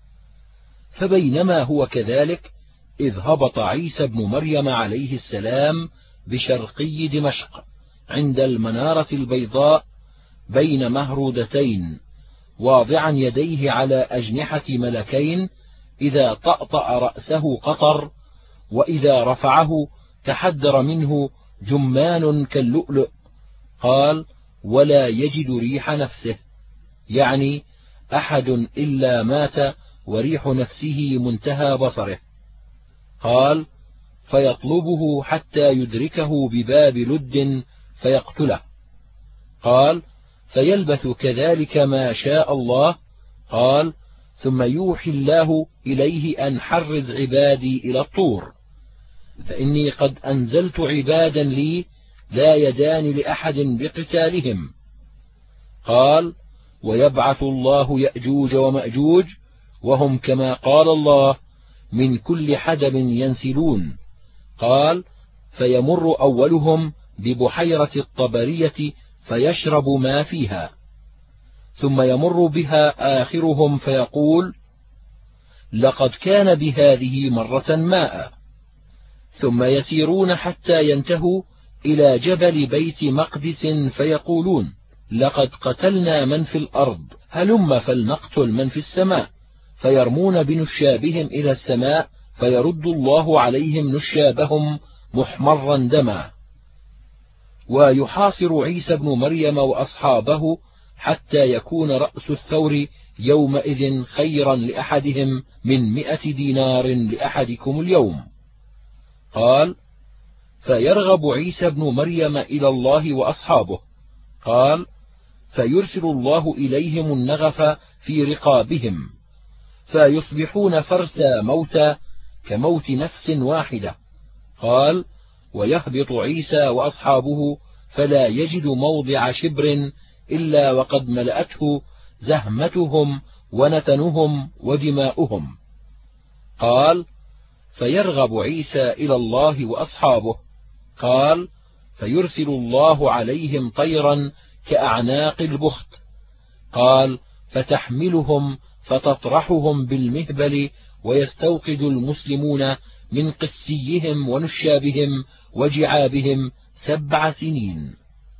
فبينما هو كذلك إذ هبط عيسى بن مريم عليه السلام بشرقي دمشق عند المنارة البيضاء بين مهرودتين، واضعا يديه على أجنحة ملكين، إذا طأطأ رأسه قطر، وإذا رفعه تحدر منه جمان كاللؤلؤ. قال: ولا يجد ريح نفسه، يعني أحد إلا مات وريح نفسه منتهى بصره. قال: فيطلبه حتى يدركه بباب لد فيقتله. قال: فيلبث كذلك ما شاء الله. قال: ثم يوحي الله إليه أن حرز عبادي إلى الطور، فإني قد أنزلت عبادا لي لا يدان لأحد بقتالهم. قال: ويبعث الله يأجوج ومأجوج، وهم كما قال الله من كل حدب ينسلون. قال: فيمر أولهم ببحيرة الطبرية فيشرب ما فيها، ثم يمر بها آخرهم فيقول: لقد كان بهذه مرة ماء، ثم يسيرون حتى ينتهوا إلى جبل بيت مقدس فيقولون: لقد قتلنا من في الأرض، هلم فلنقتل من في السماء، فيرمون بنشابهم إلى السماء، فيرد الله عليهم نشابهم محمرا دما. ويحاصر عيسى ابن مريم وأصحابه حتى يكون رأس الثور يومئذ خيرا لأحدهم من مئة دينار لأحدكم اليوم. قال: فيرغب عيسى ابن مريم إلى الله وأصحابه. قال: فيرسل الله إليهم النغف في رقابهم، فيصبحون فرسى موتى كموت نفس واحدة. قال: ويهبط عيسى وأصحابه فلا يجد موضع شبر إلا وقد ملأته زهمتهم ونتنهم ودماؤهم. قال: فيرغب عيسى إلى الله وأصحابه. قال: فيرسل الله عليهم طيرا كأعناق البخت. قال: فتحملهم فتطرحهم بالمهبل، ويستوقد المسلمون من قسيهم ونشابهم وجعابهم سبع سنين.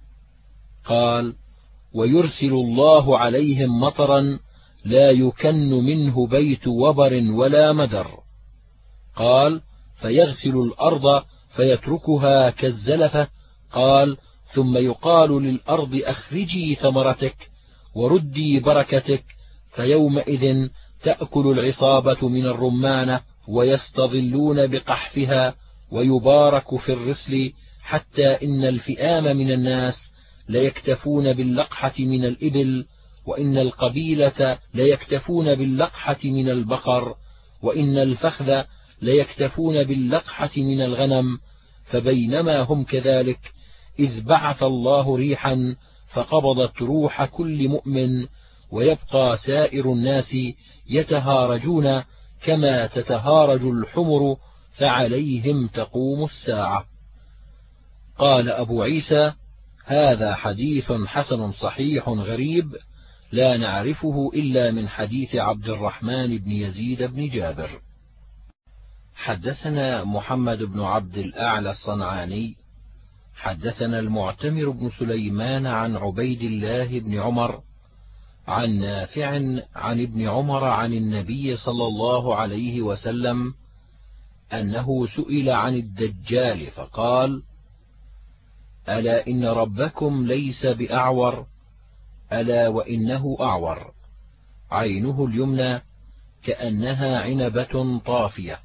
قال: ويرسل الله عليهم مطرا لا يكن منه بيت وبر ولا مدر. قال: فيغسل الأرض فيتركها كالزلفة. قال: ثم يقال للأرض أخرجي ثمرتك وردي بركتك، فيومئذ تأكل العصابة من الرمانة ويستظلون بقحفها، ويبارك في الرسل، حتى إن الفئام من الناس ليكتفون باللقحة من الإبل، وإن القبيلة ليكتفون باللقحة من البقر، وإن الفخذ ليكتفون باللقحة من الغنم. فبينما هم كذلك إذ بعث الله ريحا فقبضت روح كل مؤمن، ويبقى سائر الناس يتهارجون كما تتهارج الحمر، فعليهم تقوم الساعة. قال أبو عيسى: هذا حديث حسن صحيح غريب، لا نعرفه إلا من حديث عبد الرحمن بن يزيد بن جابر. حدثنا محمد بن عبد الأعلى الصنعاني حدثنا المعتمر بن سليمان عن عبيد الله بن عمر عن نافع عن ابن عمر عن النبي صلى الله عليه وسلم أنه سئل عن الدجال فقال: ألا إن ربكم ليس بأعور، ألا وإنه أعور، عينه اليمنى كأنها عنبة طافية.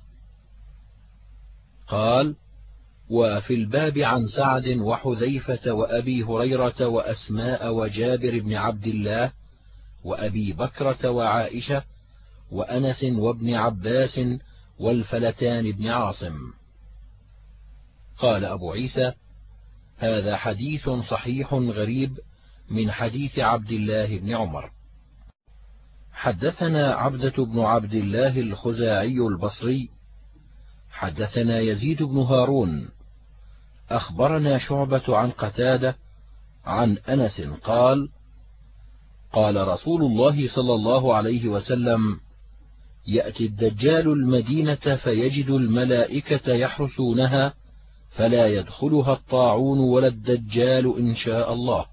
قال: وفي الباب عن سعد وحذيفة وأبي هريرة وأسماء وجابر بن عبد الله وأبي بكرة وعائشة وأنس وابن عباس والفلتان بن عاصم. قال أبو عيسى: هذا حديث صحيح غريب من حديث عبد الله بن عمر. حدثنا عبدة بن عبد الله الخزاعي البصري حدثنا يزيد بن هارون أخبرنا شعبة عن قتادة عن أنس قال: قال رسول الله صلى الله عليه وسلم: يأتي الدجال المدينة فيجد الملائكة يحرسونها، فلا يدخلها الطاعون ولا الدجال إن شاء الله.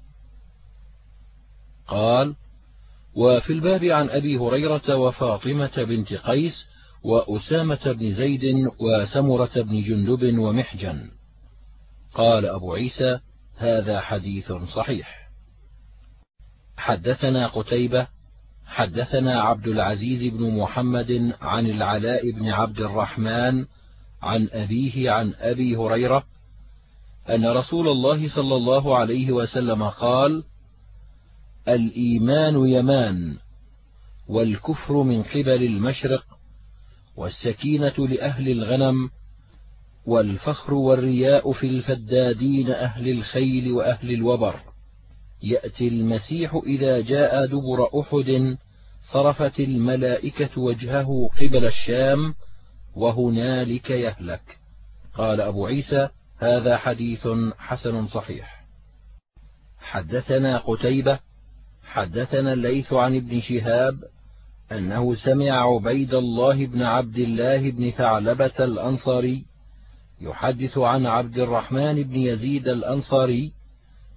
قال: وفي الباب عن أبي هريرة وفاطمة بنت قيس وأسامة بن زيد وسمرة بن جندب ومحجن. قال أبو عيسى: هذا حديث صحيح. حدثنا قتيبة حدثنا عبد العزيز بن محمد عن العلاء بن عبد الرحمن عن أبيه عن أبي هريرة أن رسول الله صلى الله عليه وسلم قال: الإيمان يمان، والكفر من قبل المشرق، والسكينة لأهل الغنم، والفخر والرياء في الفدادين أهل الخيل وأهل الوبر. يأتي المسيح إذا جاء دبر أحد صرفت الملائكة وجهه قبل الشام، وهنالك يهلك. قال أبو عيسى: هذا حديث حسن صحيح. حدثنا قتيبة حدثنا الليث عن ابن شهاب أنه سمع عبيد الله بن عبد الله بن ثعلبة الأنصاري يحدث عن عبد الرحمن بن يزيد الأنصاري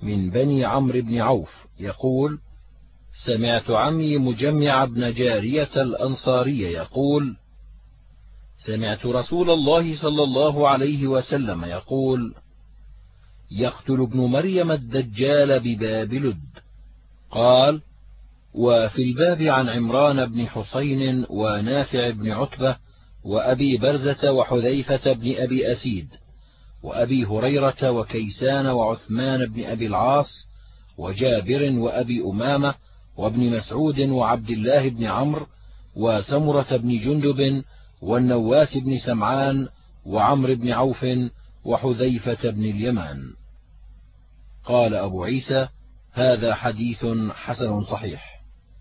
من بني عمرو بن عوف يقول: سمعت عمي مجمع بن جارية الأنصاري يقول: سمعت رسول الله صلى الله عليه وسلم يقول: يقتل ابن مريم الدجال بباب لد. قال: وفي الباب عن عمران بن حسين ونافع بن عتبة وأبي برزة وحذيفة بن أبي أسيد وأبي هريرة وكيسان وعثمان بن أبي العاص وجابر وأبي أمامة وابن مسعود وعبد الله بن عمرو وسمرة بن جندب والنواس بن سمعان وعمرو بن عوف وحذيفة بن اليمان. قال أبو عيسى: هذا حديث حسن صحيح.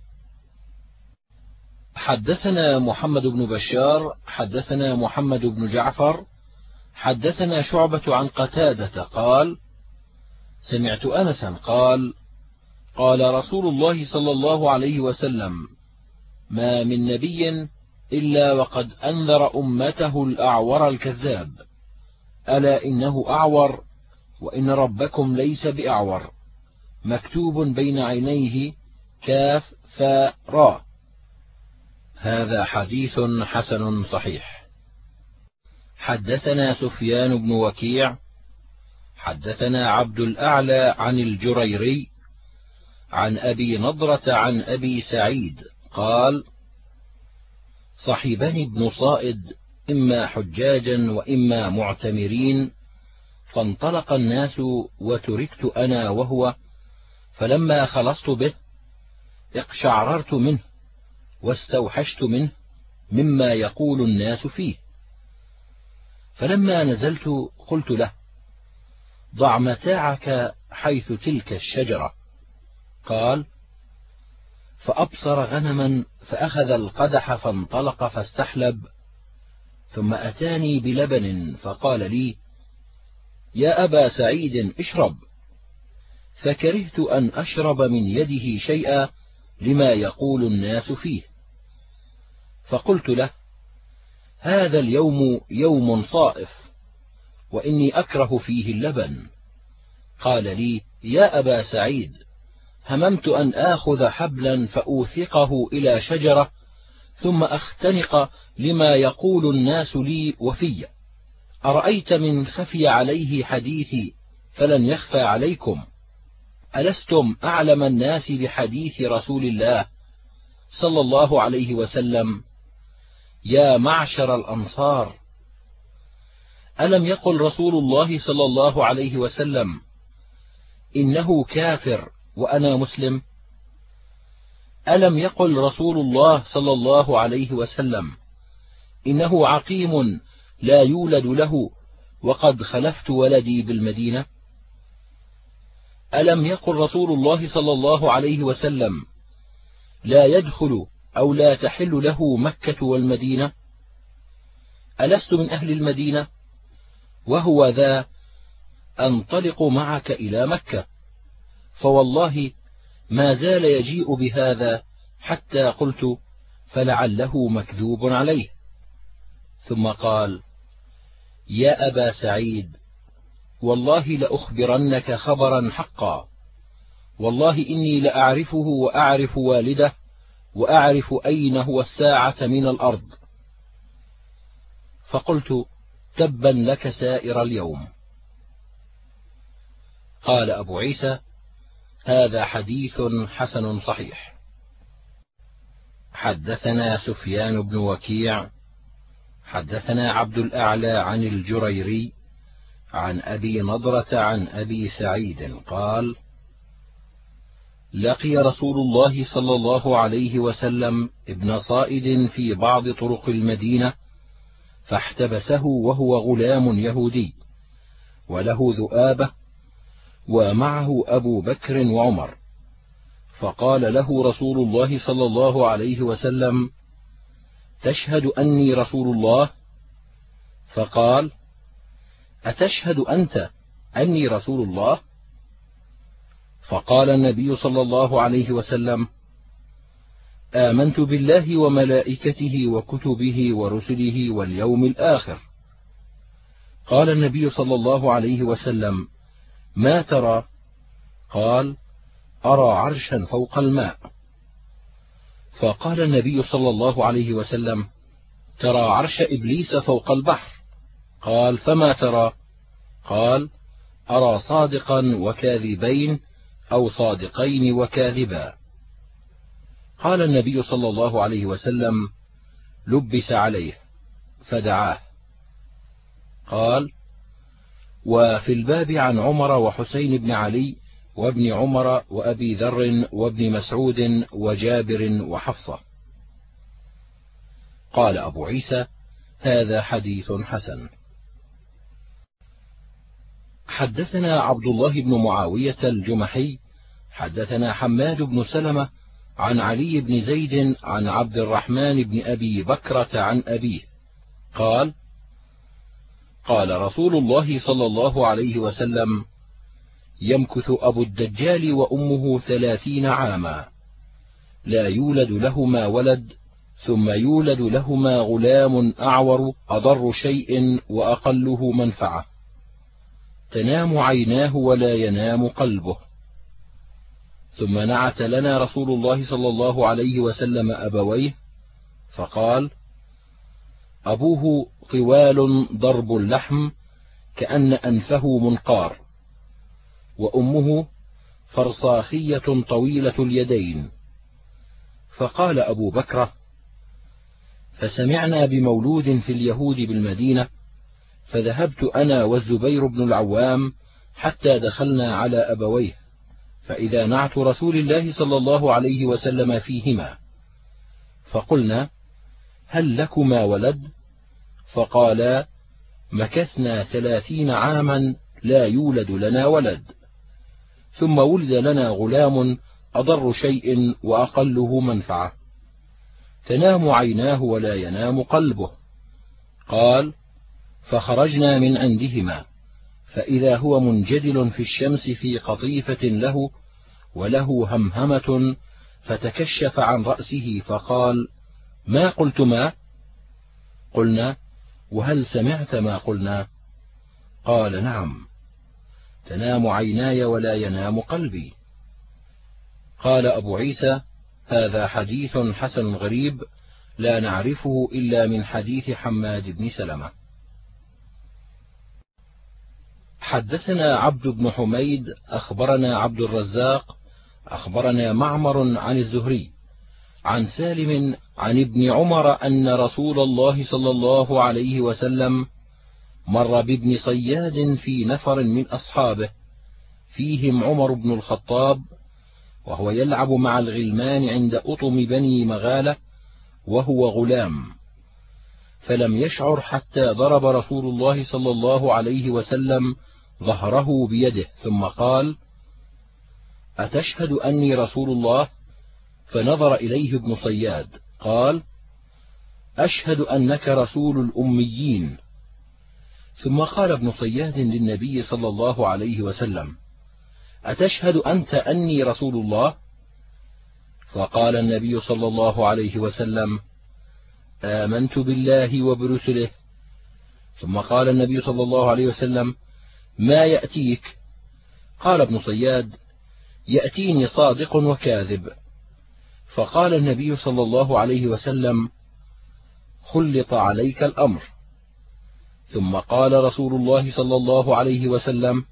حدثنا محمد بن بشار حدثنا محمد بن جعفر حدثنا شعبة عن قتادة قال: سمعت أنسا قال: قال رسول الله صلى الله عليه وسلم: ما من نبي إلا وقد أنذر أمته الأعور الكذاب، ألا إنه أعور وإن ربكم ليس بأعور، مكتوب بين عينيه كاف فاء راء. هذا حديث حسن صحيح. حدثنا سفيان بن وكيع حدثنا عبد الأعلى عن الجريري عن أبي نضرة عن أبي سعيد قال: صحبني ابن صائد إما حجاجا وإما معتمرين، فانطلق الناس وتركت أنا وهو، فلما خلصت به اقشعررت منه واستوحشت منه مما يقول الناس فيه، فلما نزلت قلت له: ضع متاعك حيث تلك الشجرة. قال: فأبصر غنما فأخذ القدح فانطلق فاستحلب، ثم أتاني بلبن فقال لي: يا أبا سعيد اشرب، فكرهت أن أشرب من يده شيئا لما يقول الناس فيه، فقلت له: هذا اليوم يوم صائف وإني أكره فيه اللبن. قال لي: يا أبا سعيد، هممت أن آخذ حبلا فأوثقه إلى شجرة ثم أختنق لما يقول الناس لي وفي، أرأيت من خفي عليه حديثي فلن يخفى عليكم؟ ألستم أعلم الناس بحديث رسول الله صلى الله عليه وسلم؟ يا معشر الأنصار، ألم يقل رسول الله صلى الله عليه وسلم: إنه كافر وأنا مسلم؟ ألم يقل رسول الله صلى الله عليه وسلم: إنه عقيم لا يولد له وقد خلفت ولدي بالمدينة؟ ألم يقل رسول الله صلى الله عليه وسلم: لا يدخل أو لا تحل له مكة والمدينة؟ ألست من أهل المدينة؟ وهو ذا أنطلق معك إلى مكة، فوالله ما زال يجيء بهذا حتى قلت فلعله مكذوب عليه. ثم قال: يا أبا سعيد، والله لأخبرنك خبرا حقا، والله إني لأعرفه وأعرف والده وأعرف أين هو الساعة من الأرض. فقلت: تبا لك سائر اليوم. قال أبو عيسى: هذا حديث حسن صحيح. حدثنا سفيان بن وكيع حدثنا عبد الأعلى عن الجريري عن أبي نضرة عن أبي سعيد قال: لقي رسول الله صلى الله عليه وسلم ابن صائد في بعض طرق المدينة، فاحتبسه وهو غلام يهودي وله ذؤابة ومعه أبو بكر وعمر، فقال له رسول الله صلى الله عليه وسلم: تشهد أني رسول الله؟ فقال: أتشهد أنت أني رسول الله؟ فقال النبي صلى الله عليه وسلم: آمنت بالله وملائكته وكتبه ورسله واليوم الآخر. قال النبي صلى الله عليه وسلم: ما ترى؟ قال: أرى عرشا فوق الماء. فقال النبي صلى الله عليه وسلم: ترى عرش إبليس فوق البحر. قال: فما ترى؟ قال: أرى صادقا وكاذبين أو صادقين وكاذبا. قال النبي صلى الله عليه وسلم: لبس عليه، فدعاه. قال: وفي الباب عن عمر وحسين بن علي وابن عمر وأبي ذر وابن مسعود وجابر وحفصة. قال أبو عيسى: هذا حديث حسن. حدثنا عبد الله بن معاوية الجمحي حدثنا حماد بن سلمة عن علي بن زيد عن عبد الرحمن بن أبي بكرة عن أبيه قال: قال رسول الله صلى الله عليه وسلم: يمكث أبو الدجال وأمه ثلاثين عاما، لا يولد لهما ولد، ثم يولد لهما غلام أعور أضر شيء وأقله منفعة، تنام عيناه ولا ينام قلبه. ثم نعت لنا رسول الله صلى الله عليه وسلم أبويه فقال: أبوه طوال ضرب اللحم كأن أنفه منقار، وأمه فرصاخية طويلة اليدين. فقال أبو بكرة: فسمعنا بمولود في اليهود بالمدينة، فذهبت أنا والزبير بن العوام حتى دخلنا على أبويه، فإذا نعت رسول الله صلى الله عليه وسلم فيهما، فقلنا: هل لكما ولد؟ فقالا: مكثنا ثلاثين عاما لا يولد لنا ولد، ثم ولد لنا غلام أضر شيء وأقله منفعة، تنام عيناه ولا ينام قلبه. قال: فخرجنا من عندهما، فإذا هو منجدل في الشمس في قطيفة له وله همهمة، فتكشف عن رأسه فقال: ما قلتما؟ قلنا: وهل سمعت ما قلنا؟ قال: نعم، تنام عيناي ولا ينام قلبي. قال أبو عيسى: هذا حديث حسن غريب لا نعرفه إلا من حديث حماد بن سلمة. حدثنا عبد بن حميد أخبرنا عبد الرزاق أخبرنا معمر عن الزهري عن سالم عن ابن عمر أن رسول الله صلى الله عليه وسلم مر بابن صياد في نفر من أصحابه فيهم عمر بن الخطاب، وهو يلعب مع الغلمان عند أطم بني مغالة وهو غلام، فلم يشعر حتى ضرب رسول الله صلى الله عليه وسلم ظهره بيده، ثم قال: أتشهد أني رسول الله؟ فنظر إليه ابن صياد قال: أشهد أنك رسول الأميين. ثم قال ابن صياد للنبي صلى الله عليه وسلم: أتشهد أنت أني رسول الله؟ فقال النبي صلى الله عليه وسلم: آمنت بالله وبرسله. ثم قال النبي صلى الله عليه وسلم: ما يأتيك؟ قال ابن صياد: يأتيني صادق وكاذب. فقال النبي صلى الله عليه وسلم: خلط عليك الأمر. ثم قال رسول الله صلى الله عليه وسلم: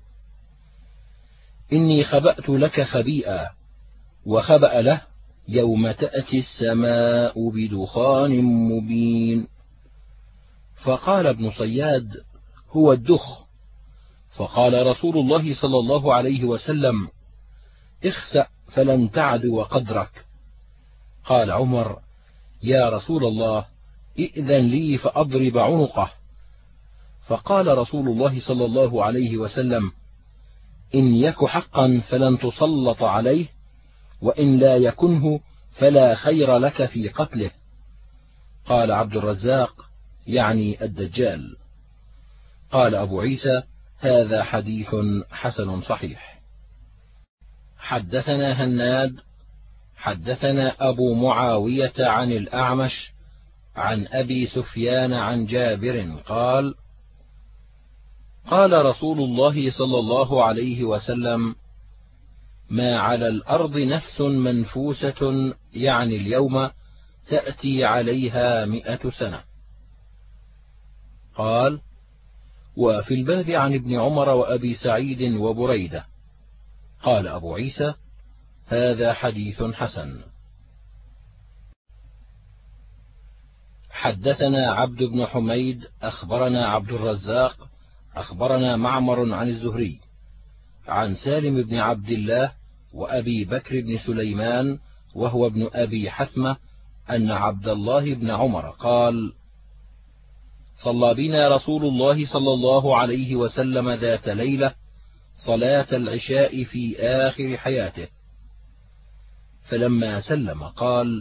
إني خبأت لك خبيئا، وخبأ له يوم تأتي السماء بدخان مبين. فقال ابن صياد: هو الدخ. فقال رسول الله صلى الله عليه وسلم: اخسأ فلن تعدو قدرك. قال عمر: يا رسول الله، ائذن لي فأضرب عنقه. فقال رسول الله صلى الله عليه وسلم: إن يك حقا فلن تسلط عليه، وإن لا يكنه فلا خير لك في قتله. قال عبد الرزاق: يعني الدجال. قال أبو عيسى: هذا حديث حسن صحيح. حدثنا هناد حدثنا أبو معاوية عن الأعمش عن أبي سفيان عن جابر قال: قال رسول الله صلى الله عليه وسلم: ما على الأرض نفس منفوسة يعني اليوم تأتي عليها مئة سنة. قال: وفي الباب عن ابن عمر وأبي سعيد وبريدة. قال أبو عيسى: هذا حديث حسن. حدثنا عبد بن حميد أخبرنا عبد الرزاق أخبرنا معمر عن الزهري عن سالم بن عبد الله وأبي بكر بن سليمان وهو ابن أبي حثمة أن عبد الله بن عمر قال: صلى بنا رسول الله صلى الله عليه وسلم ذات ليلة صلاة العشاء في آخر حياته، فلما سلم قال: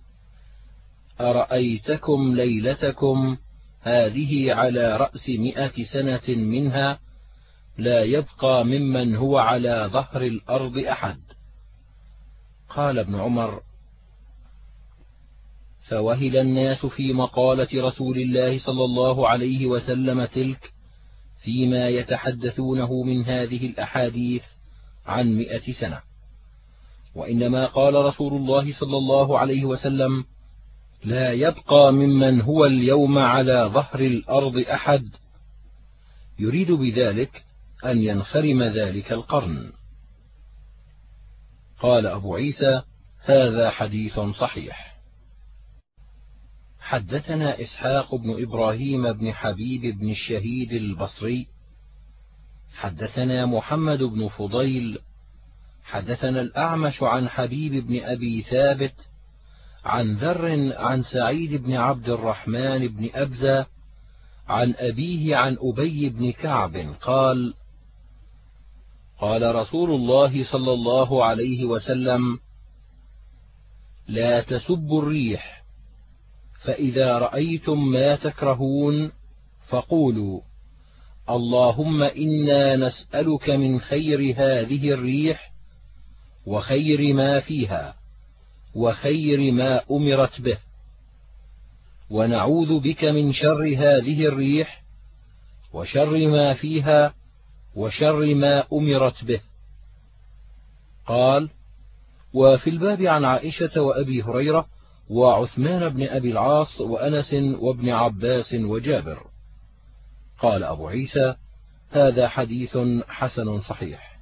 أرأيتكم ليلتكم هذه على رأس مئة سنة منها لا يبقى ممن هو على ظهر الأرض أحد. قال ابن عمر: فوهل الناس في مقالة رسول الله صلى الله عليه وسلم تلك فيما يتحدثونه من هذه الأحاديث عن مئة سنة، وإنما قال رسول الله صلى الله عليه وسلم: لا يبقى ممن هو اليوم على ظهر الأرض أحد، يريد بذلك أن ينخرم ذلك القرن. قال أبو عيسى: هذا حديث صحيح. حدثنا إسحاق بن إبراهيم بن حبيب بن الشهيد البصري حدثنا محمد بن فضيل حدثنا الأعمش عن حبيب بن أبي ثابت عن ذر عن سعيد بن عبد الرحمن بن أبزة عن أبيه عن أبي بن كعب قال: قال رسول الله صلى الله عليه وسلم: لا تسبوا الريح، فإذا رأيتم ما تكرهون فقولوا: اللهم إنا نسألك من خير هذه الريح وخير ما فيها وخير ما أمرت به، ونعوذ بك من شر هذه الريح وشر ما فيها وشر ما أمرت به. قال: وفي الباب عن عائشة وأبي هريرة وعثمان بن أبي العاص وأنس وابن عباس وجابر. قال أبو عيسى: هذا حديث حسن صحيح.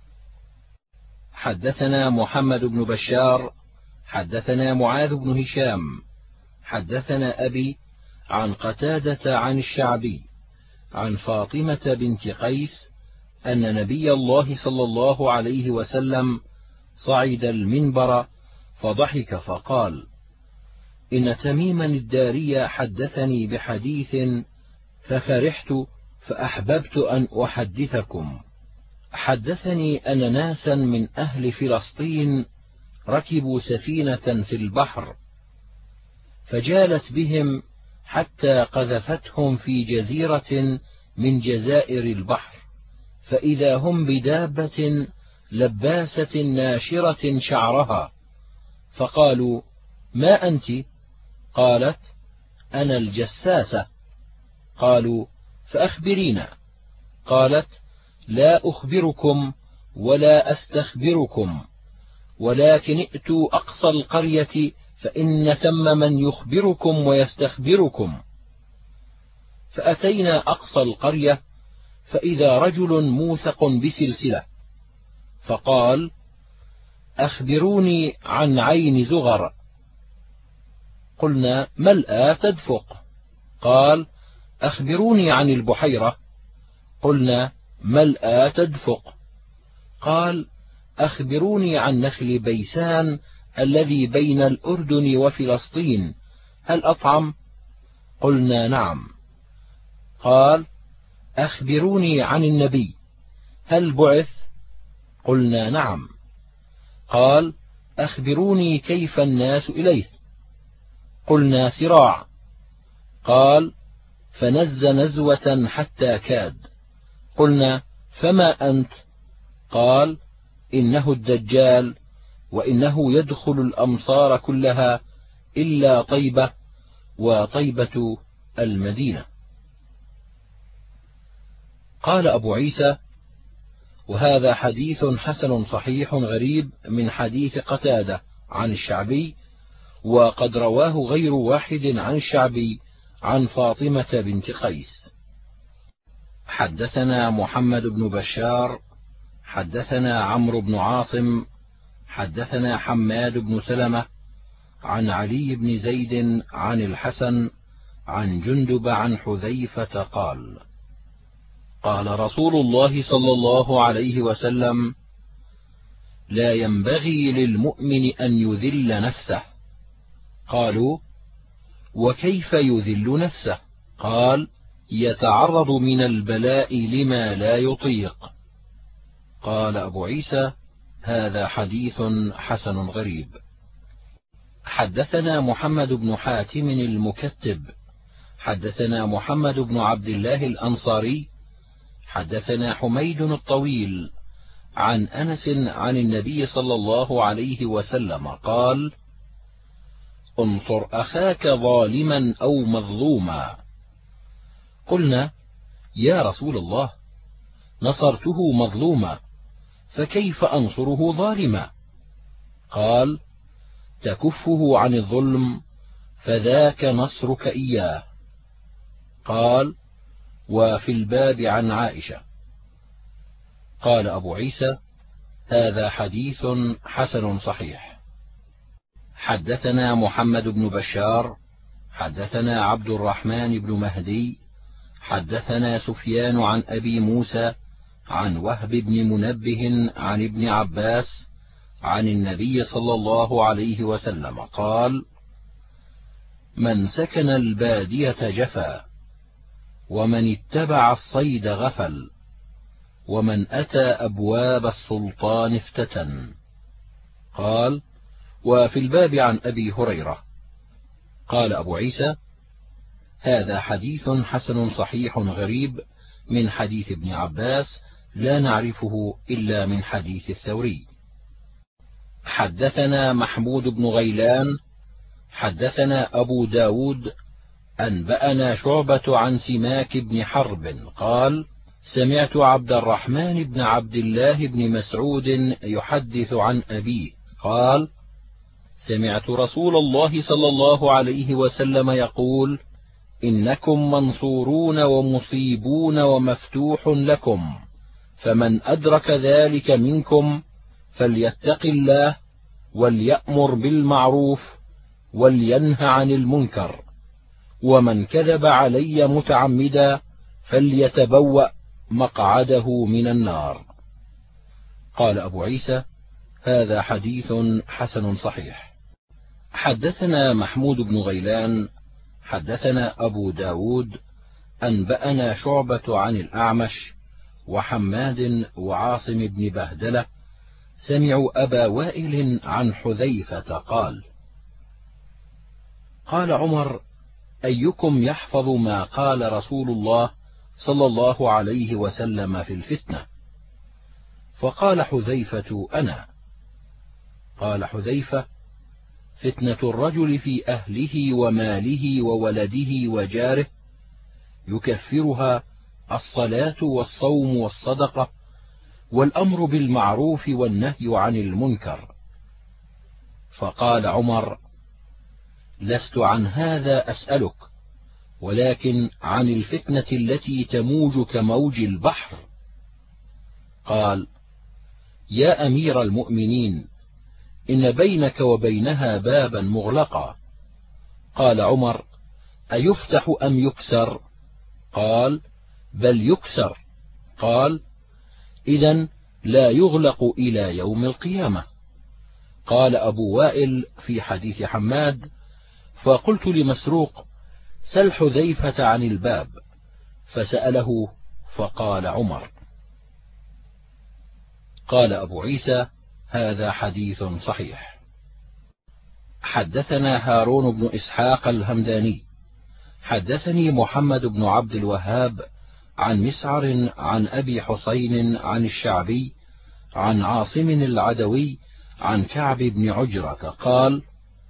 حدثنا محمد بن بشار حدثنا معاذ بن هشام حدثنا أبي عن قتادة عن الشعبي عن فاطمة بنت قيس أن نبي الله صلى الله عليه وسلم صعد المنبر فضحك فقال: إن تميما الداري حدثني بحديث ففرحت فأحببت أن أحدثكم. حدثني أن ناسا من أهل فلسطين ركبوا سفينة في البحر فجالت بهم حتى قذفتهم في جزيرة من جزائر البحر، فإذا هم بدابة لباسة ناشرة شعرها، فقالوا: ما أنت؟ قالت: أنا الجساسة. قالوا: فأخبرينا. قالت: لا أخبركم ولا أستخبركم، ولكن ائتوا أقصى القرية فإن ثم من يخبركم ويستخبركم. فأتينا أقصى القرية فإذا رجل موثق بسلسلة، فقال: أخبروني عن عين زغر. قلنا: ملأى تدفق. قال: أخبروني عن البحيرة. قلنا: ملأى تدفق. قال: أخبروني عن نخل بيسان الذي بين الأردن وفلسطين، هل أطعم؟ قلنا: نعم. قال: أخبروني عن النبي، هل بعث؟ قلنا: نعم. قال: أخبروني كيف الناس إليه؟ قلنا: سراع. قال: فنز نزوة حتى كاد. قلنا: فما أنت؟ قال: إنه الدجال، وإنه يدخل الأمصار كلها إلا طيبة، وطيبة المدينة. قال أبو عيسى: وهذا حديث حسن صحيح غريب من حديث قتادة عن الشعبي، وقد رواه غير واحد عن الشعبي عن فاطمة بنت قيس. حدثنا محمد بن بشار حدثنا عمرو بن عاصم حدثنا حماد بن سلمة عن علي بن زيد عن الحسن عن جندب عن حذيفة قال: قال رسول الله صلى الله عليه وسلم: لا ينبغي للمؤمن أن يذل نفسه. قالوا: وكيف يذل نفسه؟ قال: يتعرض من البلاء لما لا يطيق. قال أبو عيسى: هذا حديث حسن غريب. حدثنا محمد بن حاتم المكتب حدثنا محمد بن عبد الله الأنصاري حدثنا حميد الطويل عن أنس عن النبي صلى الله عليه وسلم قال: انصر أخاك ظالما أو مظلوما. قلنا: يا رسول الله، نصرته مظلوما، فكيف أنصره ظالما؟ قال: تكفه عن الظلم، فذاك نصرك إياه. قال: وفي الباب عن عائشة. قال أبو عيسى: هذا حديث حسن صحيح. حدثنا محمد بن بشار حدثنا عبد الرحمن بن مهدي حدثنا سفيان عن أبي موسى عن وهب بن منبه عن ابن عباس عن النبي صلى الله عليه وسلم قال: من سكن البادية جفا، ومن اتبع الصيد غفل، ومن أتى أبواب السلطان افتتن. قال: وفي الباب عن أبي هريرة. قال أبو عيسى: هذا حديث حسن صحيح غريب من حديث ابن عباس، لا نعرفه إلا من حديث الثوري. حدثنا محمود بن غيلان حدثنا أبو داود أنبأنا شعبة عن سماك بن حرب قال: سمعت عبد الرحمن بن عبد الله بن مسعود يحدث عن أبيه قال: سمعت رسول الله صلى الله عليه وسلم يقول: إنكم منصورون ومصيبون ومفتوح لكم، فمن أدرك ذلك منكم فليتق الله وليأمر بالمعروف ولينه عن المنكر، ومن كذب علي متعمدا فليتبوأ مقعده من النار. قال أبو عيسى: هذا حديث حسن صحيح. حدثنا محمود بن غيلان حدثنا أبو داود أنبأنا شعبة عن الأعمش وحماد وعاصم بن بهدلة سمعوا أبا وائل عن حذيفة قال: قال عمر: أيكم يحفظ ما قال رسول الله صلى الله عليه وسلم في الفتنة؟ فقال حذيفة: أنا. قال حذيفة: فتنة الرجل في أهله وماله وولده وجاره يكفرها الصلاة والصوم والصدقة والأمر بالمعروف والنهي عن المنكر. فقال عمر: لست عن هذا أسألك، ولكن عن الفتنة التي تموج كموج البحر. قال: يا أمير المؤمنين، إن بينك وبينها بابا مغلقا. قال عمر: أيفتح أم يكسر؟ قال: بل يكسر. قال: إذن لا يغلق إلى يوم القيامة. قال أبو وائل في حديث حماد: فقلت لمسروق: سل حذيفة عن الباب، فسأله فقال عمر. قال أبو عيسى: هذا حديث صحيح. حدثنا هارون بن إسحاق الهمداني حدثني محمد بن عبد الوهاب عن مسعر عن أبي حسين عن الشعبي عن عاصم العدوي عن كعب بن عجرة قال: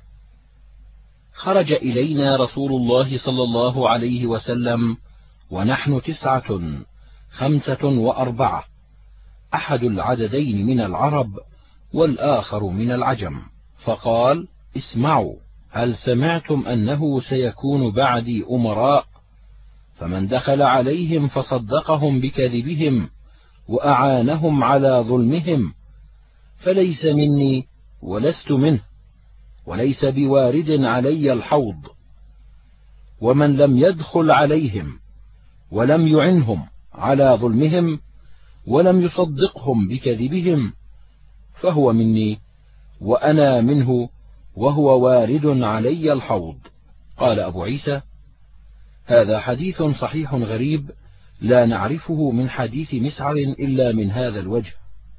خرج إلينا رسول الله صلى الله عليه وسلم ونحن تسعة خمسة وأربعة، أحد العددين من العرب والآخر من العجم، فقال: اسمعوا، هل سمعتم أنه سيكون بعدي أمراء، فمن دخل عليهم فصدقهم بكذبهم وأعانهم على ظلمهم فليس مني ولست منه، وليس بوارد علي الحوض، ومن لم يدخل عليهم ولم يعنهم على ظلمهم ولم يصدقهم بكذبهم فهو مني وأنا منه، وهو وارد علي الحوض. قال أبو عيسى: هذا حديث صحيح غريب لا نعرفه من حديث مسعر إلا من هذا الوجه.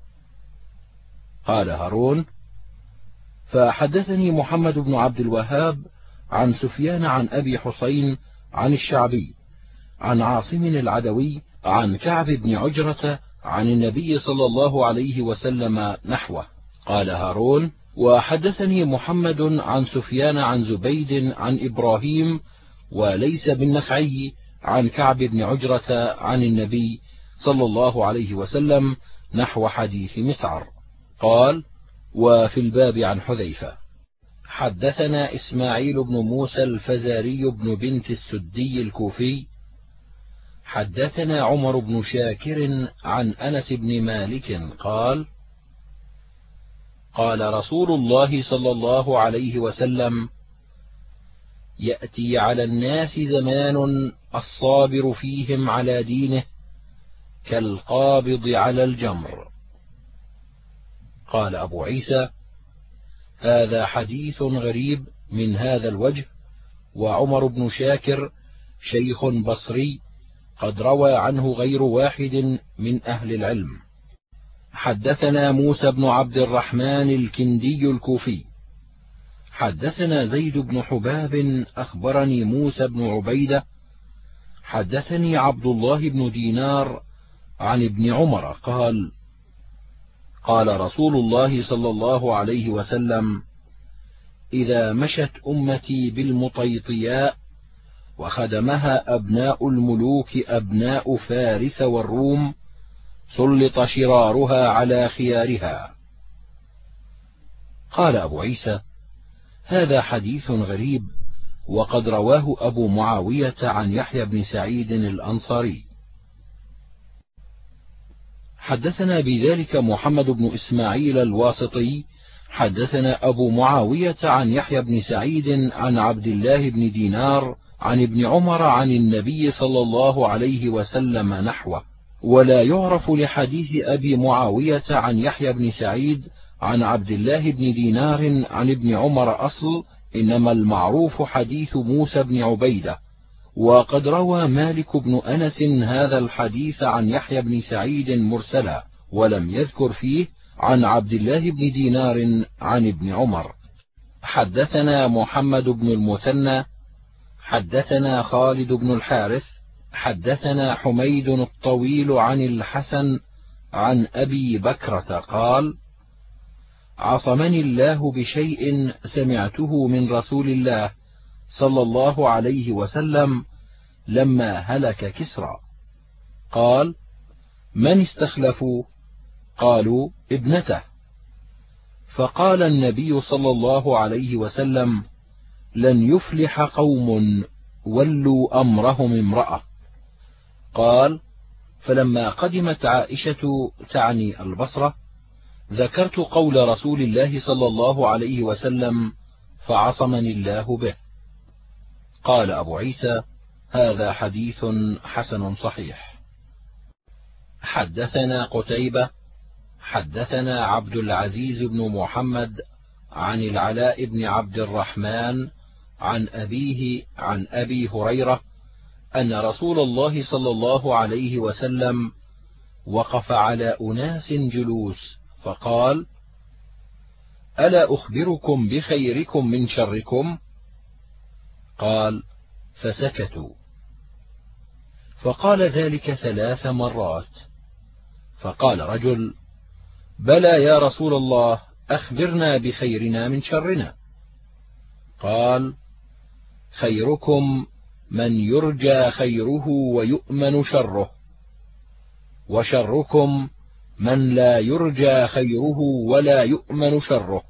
قال هارون: فحدثني محمد بن عبد الوهاب عن سفيان عن أبي حسين عن الشعبي عن عاصم العدوي عن كعب بن عجرة عن النبي صلى الله عليه وسلم نحوه. قال هارون: وحدثني محمد عن سفيان عن زبيد عن إبراهيم وليس بالنخعي عن كعب بن عجرة عن النبي صلى الله عليه وسلم نحو حديث مسعر. قال: وفي الباب عن حذيفة. حدثنا إسماعيل بن موسى الفزاري بن بنت السدي الكوفي حدثنا عمر بن شاكر عن أنس بن مالك قال: قال رسول الله صلى الله عليه وسلم: يأتي على الناس زمان الصابر فيهم على دينه كالقابض على الجمر. قال أبو عيسى: هذا حديث غريب من هذا الوجه، وعمر بن شاكر شيخ بصري قد روى عنه غير واحد من أهل العلم. حدثنا موسى بن عبد الرحمن الكندي الكوفي حدثنا زيد بن حباب أخبرني موسى بن عبيدة حدثني عبد الله بن دينار عن ابن عمر قال: قال رسول الله صلى الله عليه وسلم: إذا مشت أمتي بالمطيطياء وخدمها أبناء الملوك أبناء فارس والروم سلط شرارها على خيارها. قال أبو عيسى: هذا حديث غريب، وقد رواه أبو معاوية عن يحيى بن سعيد الأنصاري. حدثنا بذلك محمد بن إسماعيل الواسطي حدثنا أبو معاوية عن يحيى بن سعيد عن عبد الله بن دينار عن ابن عمر عن النبي صلى الله عليه وسلم نحوه. ولا يعرف لحديث أبي معاوية عن يحيى بن سعيد عن عبد الله بن دينار عن ابن عمر أصل، إنما المعروف حديث موسى بن عبيدة. وقد روى مالك بن أنس هذا الحديث عن يحيى بن سعيد مرسلا، ولم يذكر فيه عن عبد الله بن دينار عن ابن عمر. حدثنا محمد بن المثنى حدثنا خالد بن الحارث حدثنا حميد الطويل عن الحسن عن أبي بكرة قال: عصمني الله بشيء سمعته من رسول الله صلى الله عليه وسلم لما هلك كسرى. قال: من استخلفوا؟ قالوا: ابنته. فقال النبي صلى الله عليه وسلم: لن يفلح قوم ولوا أمرهم امرأة. قال: فلما قدمت عائشة تعني البصرة ذكرت قول رسول الله صلى الله عليه وسلم فعصمني الله به. قال أبو عيسى: هذا حديث حسن صحيح. حدثنا قتيبة حدثنا عبد العزيز بن محمد عن العلاء بن عبد الرحمن عن أبيه عن أبي هريرة أن رسول الله صلى الله عليه وسلم وقف على أناس جلوس فقال: ألا أخبركم بخيركم من شركم؟ قال: فسكتوا. فقال ذلك ثلاث مرات، فقال رجل: بلى يا رسول الله، أخبرنا بخيرنا من شرنا. قال: خيركم من يرجى خيره ويؤمن شره، وشركم من لا يرجى خيره ولا يؤمن شره.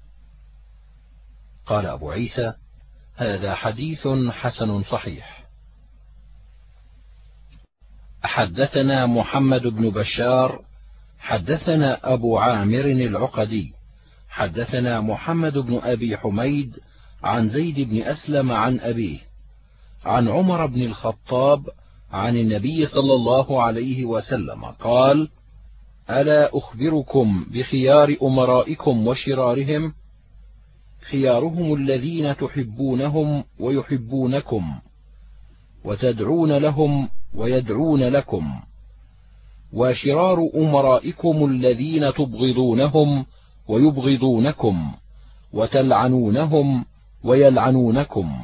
قال أبو عيسى: هذا حديث حسن صحيح. حدثنا محمد بن بشار حدثنا أبو عامر العقدي حدثنا محمد بن أبي حميد عن زيد بن أسلم عن أبيه عن عمر بن الخطاب عن النبي صلى الله عليه وسلم قال: ألا أخبركم بخيار أمرائكم وشرارهم؟ خيارهم الذين تحبونهم ويحبونكم، وتدعون لهم ويدعون لكم، وشرار أمرائكم الذين تبغضونهم ويبغضونكم، وتلعنونهم ويلعنونكم.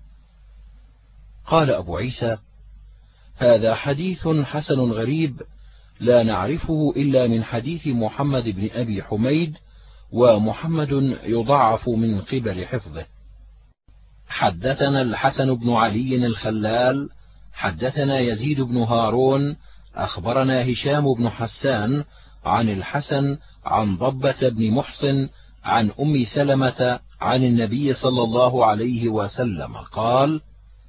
قال أبو عيسى: هذا حديث حسن غريب لا نعرفه إلا من حديث محمد بن أبي حميد، ومحمد يضعف من قبل حفظه. حدثنا الحسن بن علي الخلال حدثنا يزيد بن هارون أخبرنا هشام بن حسان عن الحسن عن ضبة بن محصن عن أم سلمة عن النبي صلى الله عليه وسلم قال: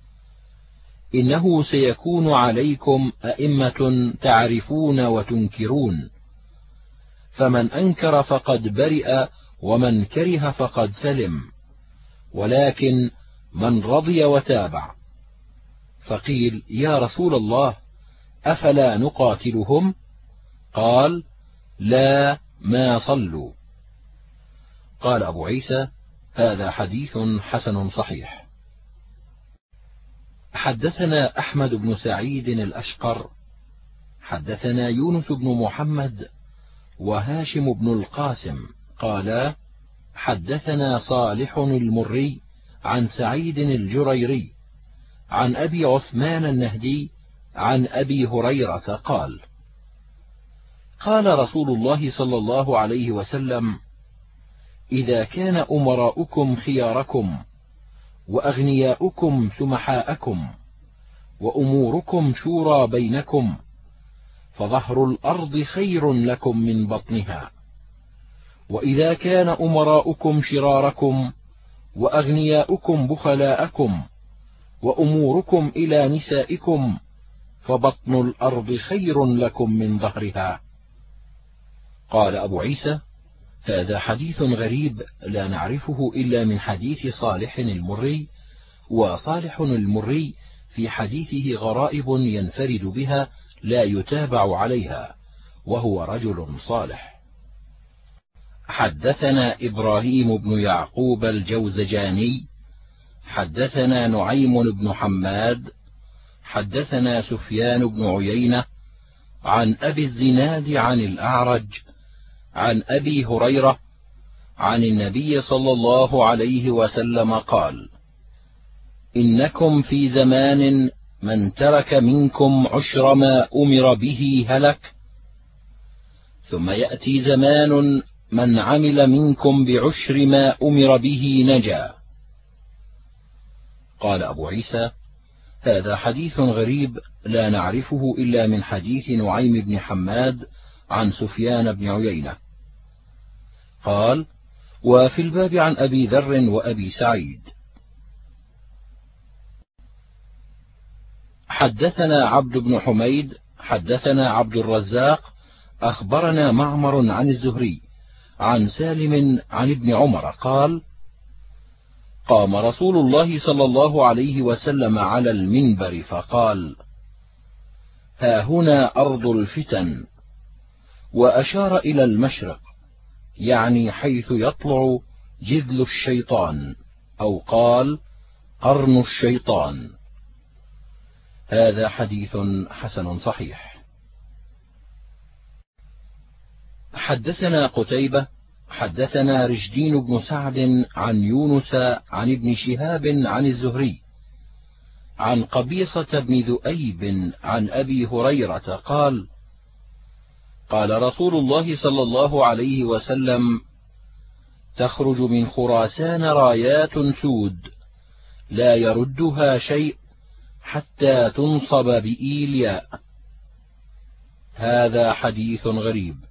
إنه سيكون عليكم أئمة تعرفون وتنكرون، فمن أنكر فقد برئ، ومن كره فقد سلم، ولكن من رضي وتابع. فقيل: يا رسول الله، أفلا نقاتلهم؟ قال: لا، ما صلوا. قال أبو عيسى: هذا حديث حسن صحيح. حدثنا أحمد بن سعيد الأشقر حدثنا يونس بن محمد وهاشم بن القاسم قالا: حدثنا صالح المري عن سعيد الجريري عن أبي عثمان النهدي عن أبي هريرة قال: قال رسول الله صلى الله عليه وسلم: إذا كان أمراؤكم خياركم، وأغنياؤكم سمحاءكم، وأموركم شورى بينكم، فظهر الأرض خير لكم من بطنها. وإذا كان أمراؤكم شراركم، وأغنياؤكم بخلاءكم، وأموركم إلى نسائكم، فبطن الأرض خير لكم من ظهرها. قال أبو عيسى: هذا حديث غريب لا نعرفه إلا من حديث صالح المري، وصالح المري في حديثه غرائب ينفرد بها لا يتابع عليها، وهو رجل صالح. حدثنا إبراهيم بن يعقوب الجوزجاني حدثنا نعيم بن حماد حدثنا سفيان بن عيينة عن أبي الزناد عن الأعرج عن أبي هريرة عن النبي صلى الله عليه وسلم قال: إنكم في زمان من ترك منكم عشر ما أمر به هلك، ثم يأتي زمان من عمل منكم بعشر ما أمر به نجا. قال أبو عيسى: هذا حديث غريب لا نعرفه إلا من حديث نعيم بن حماد عن سفيان بن عيينة. قال: وفي الباب عن أبي ذر وأبي سعيد. حدثنا عبد بن حميد حدثنا عبد الرزاق أخبرنا معمر عن الزهري عن سالم عن ابن عمر قال: قام رسول الله صلى الله عليه وسلم على المنبر فقال: ها هنا أرض الفتن، وأشار إلى المشرق، يعني حيث يطلع جذل الشيطان، أو قال قرن الشيطان. هذا حديث حسن صحيح. حدثنا قتيبة حدثنا رشدين بن سعد عن يونس عن ابن شهاب عن الزهري عن قبيصة بن ذؤيب عن أبي هريرة قال: قال رسول الله صلى الله عليه وسلم: تخرج من خراسان رايات سود لا يردها شيء حتى تنصب بإيلياء. هذا حديث غريب.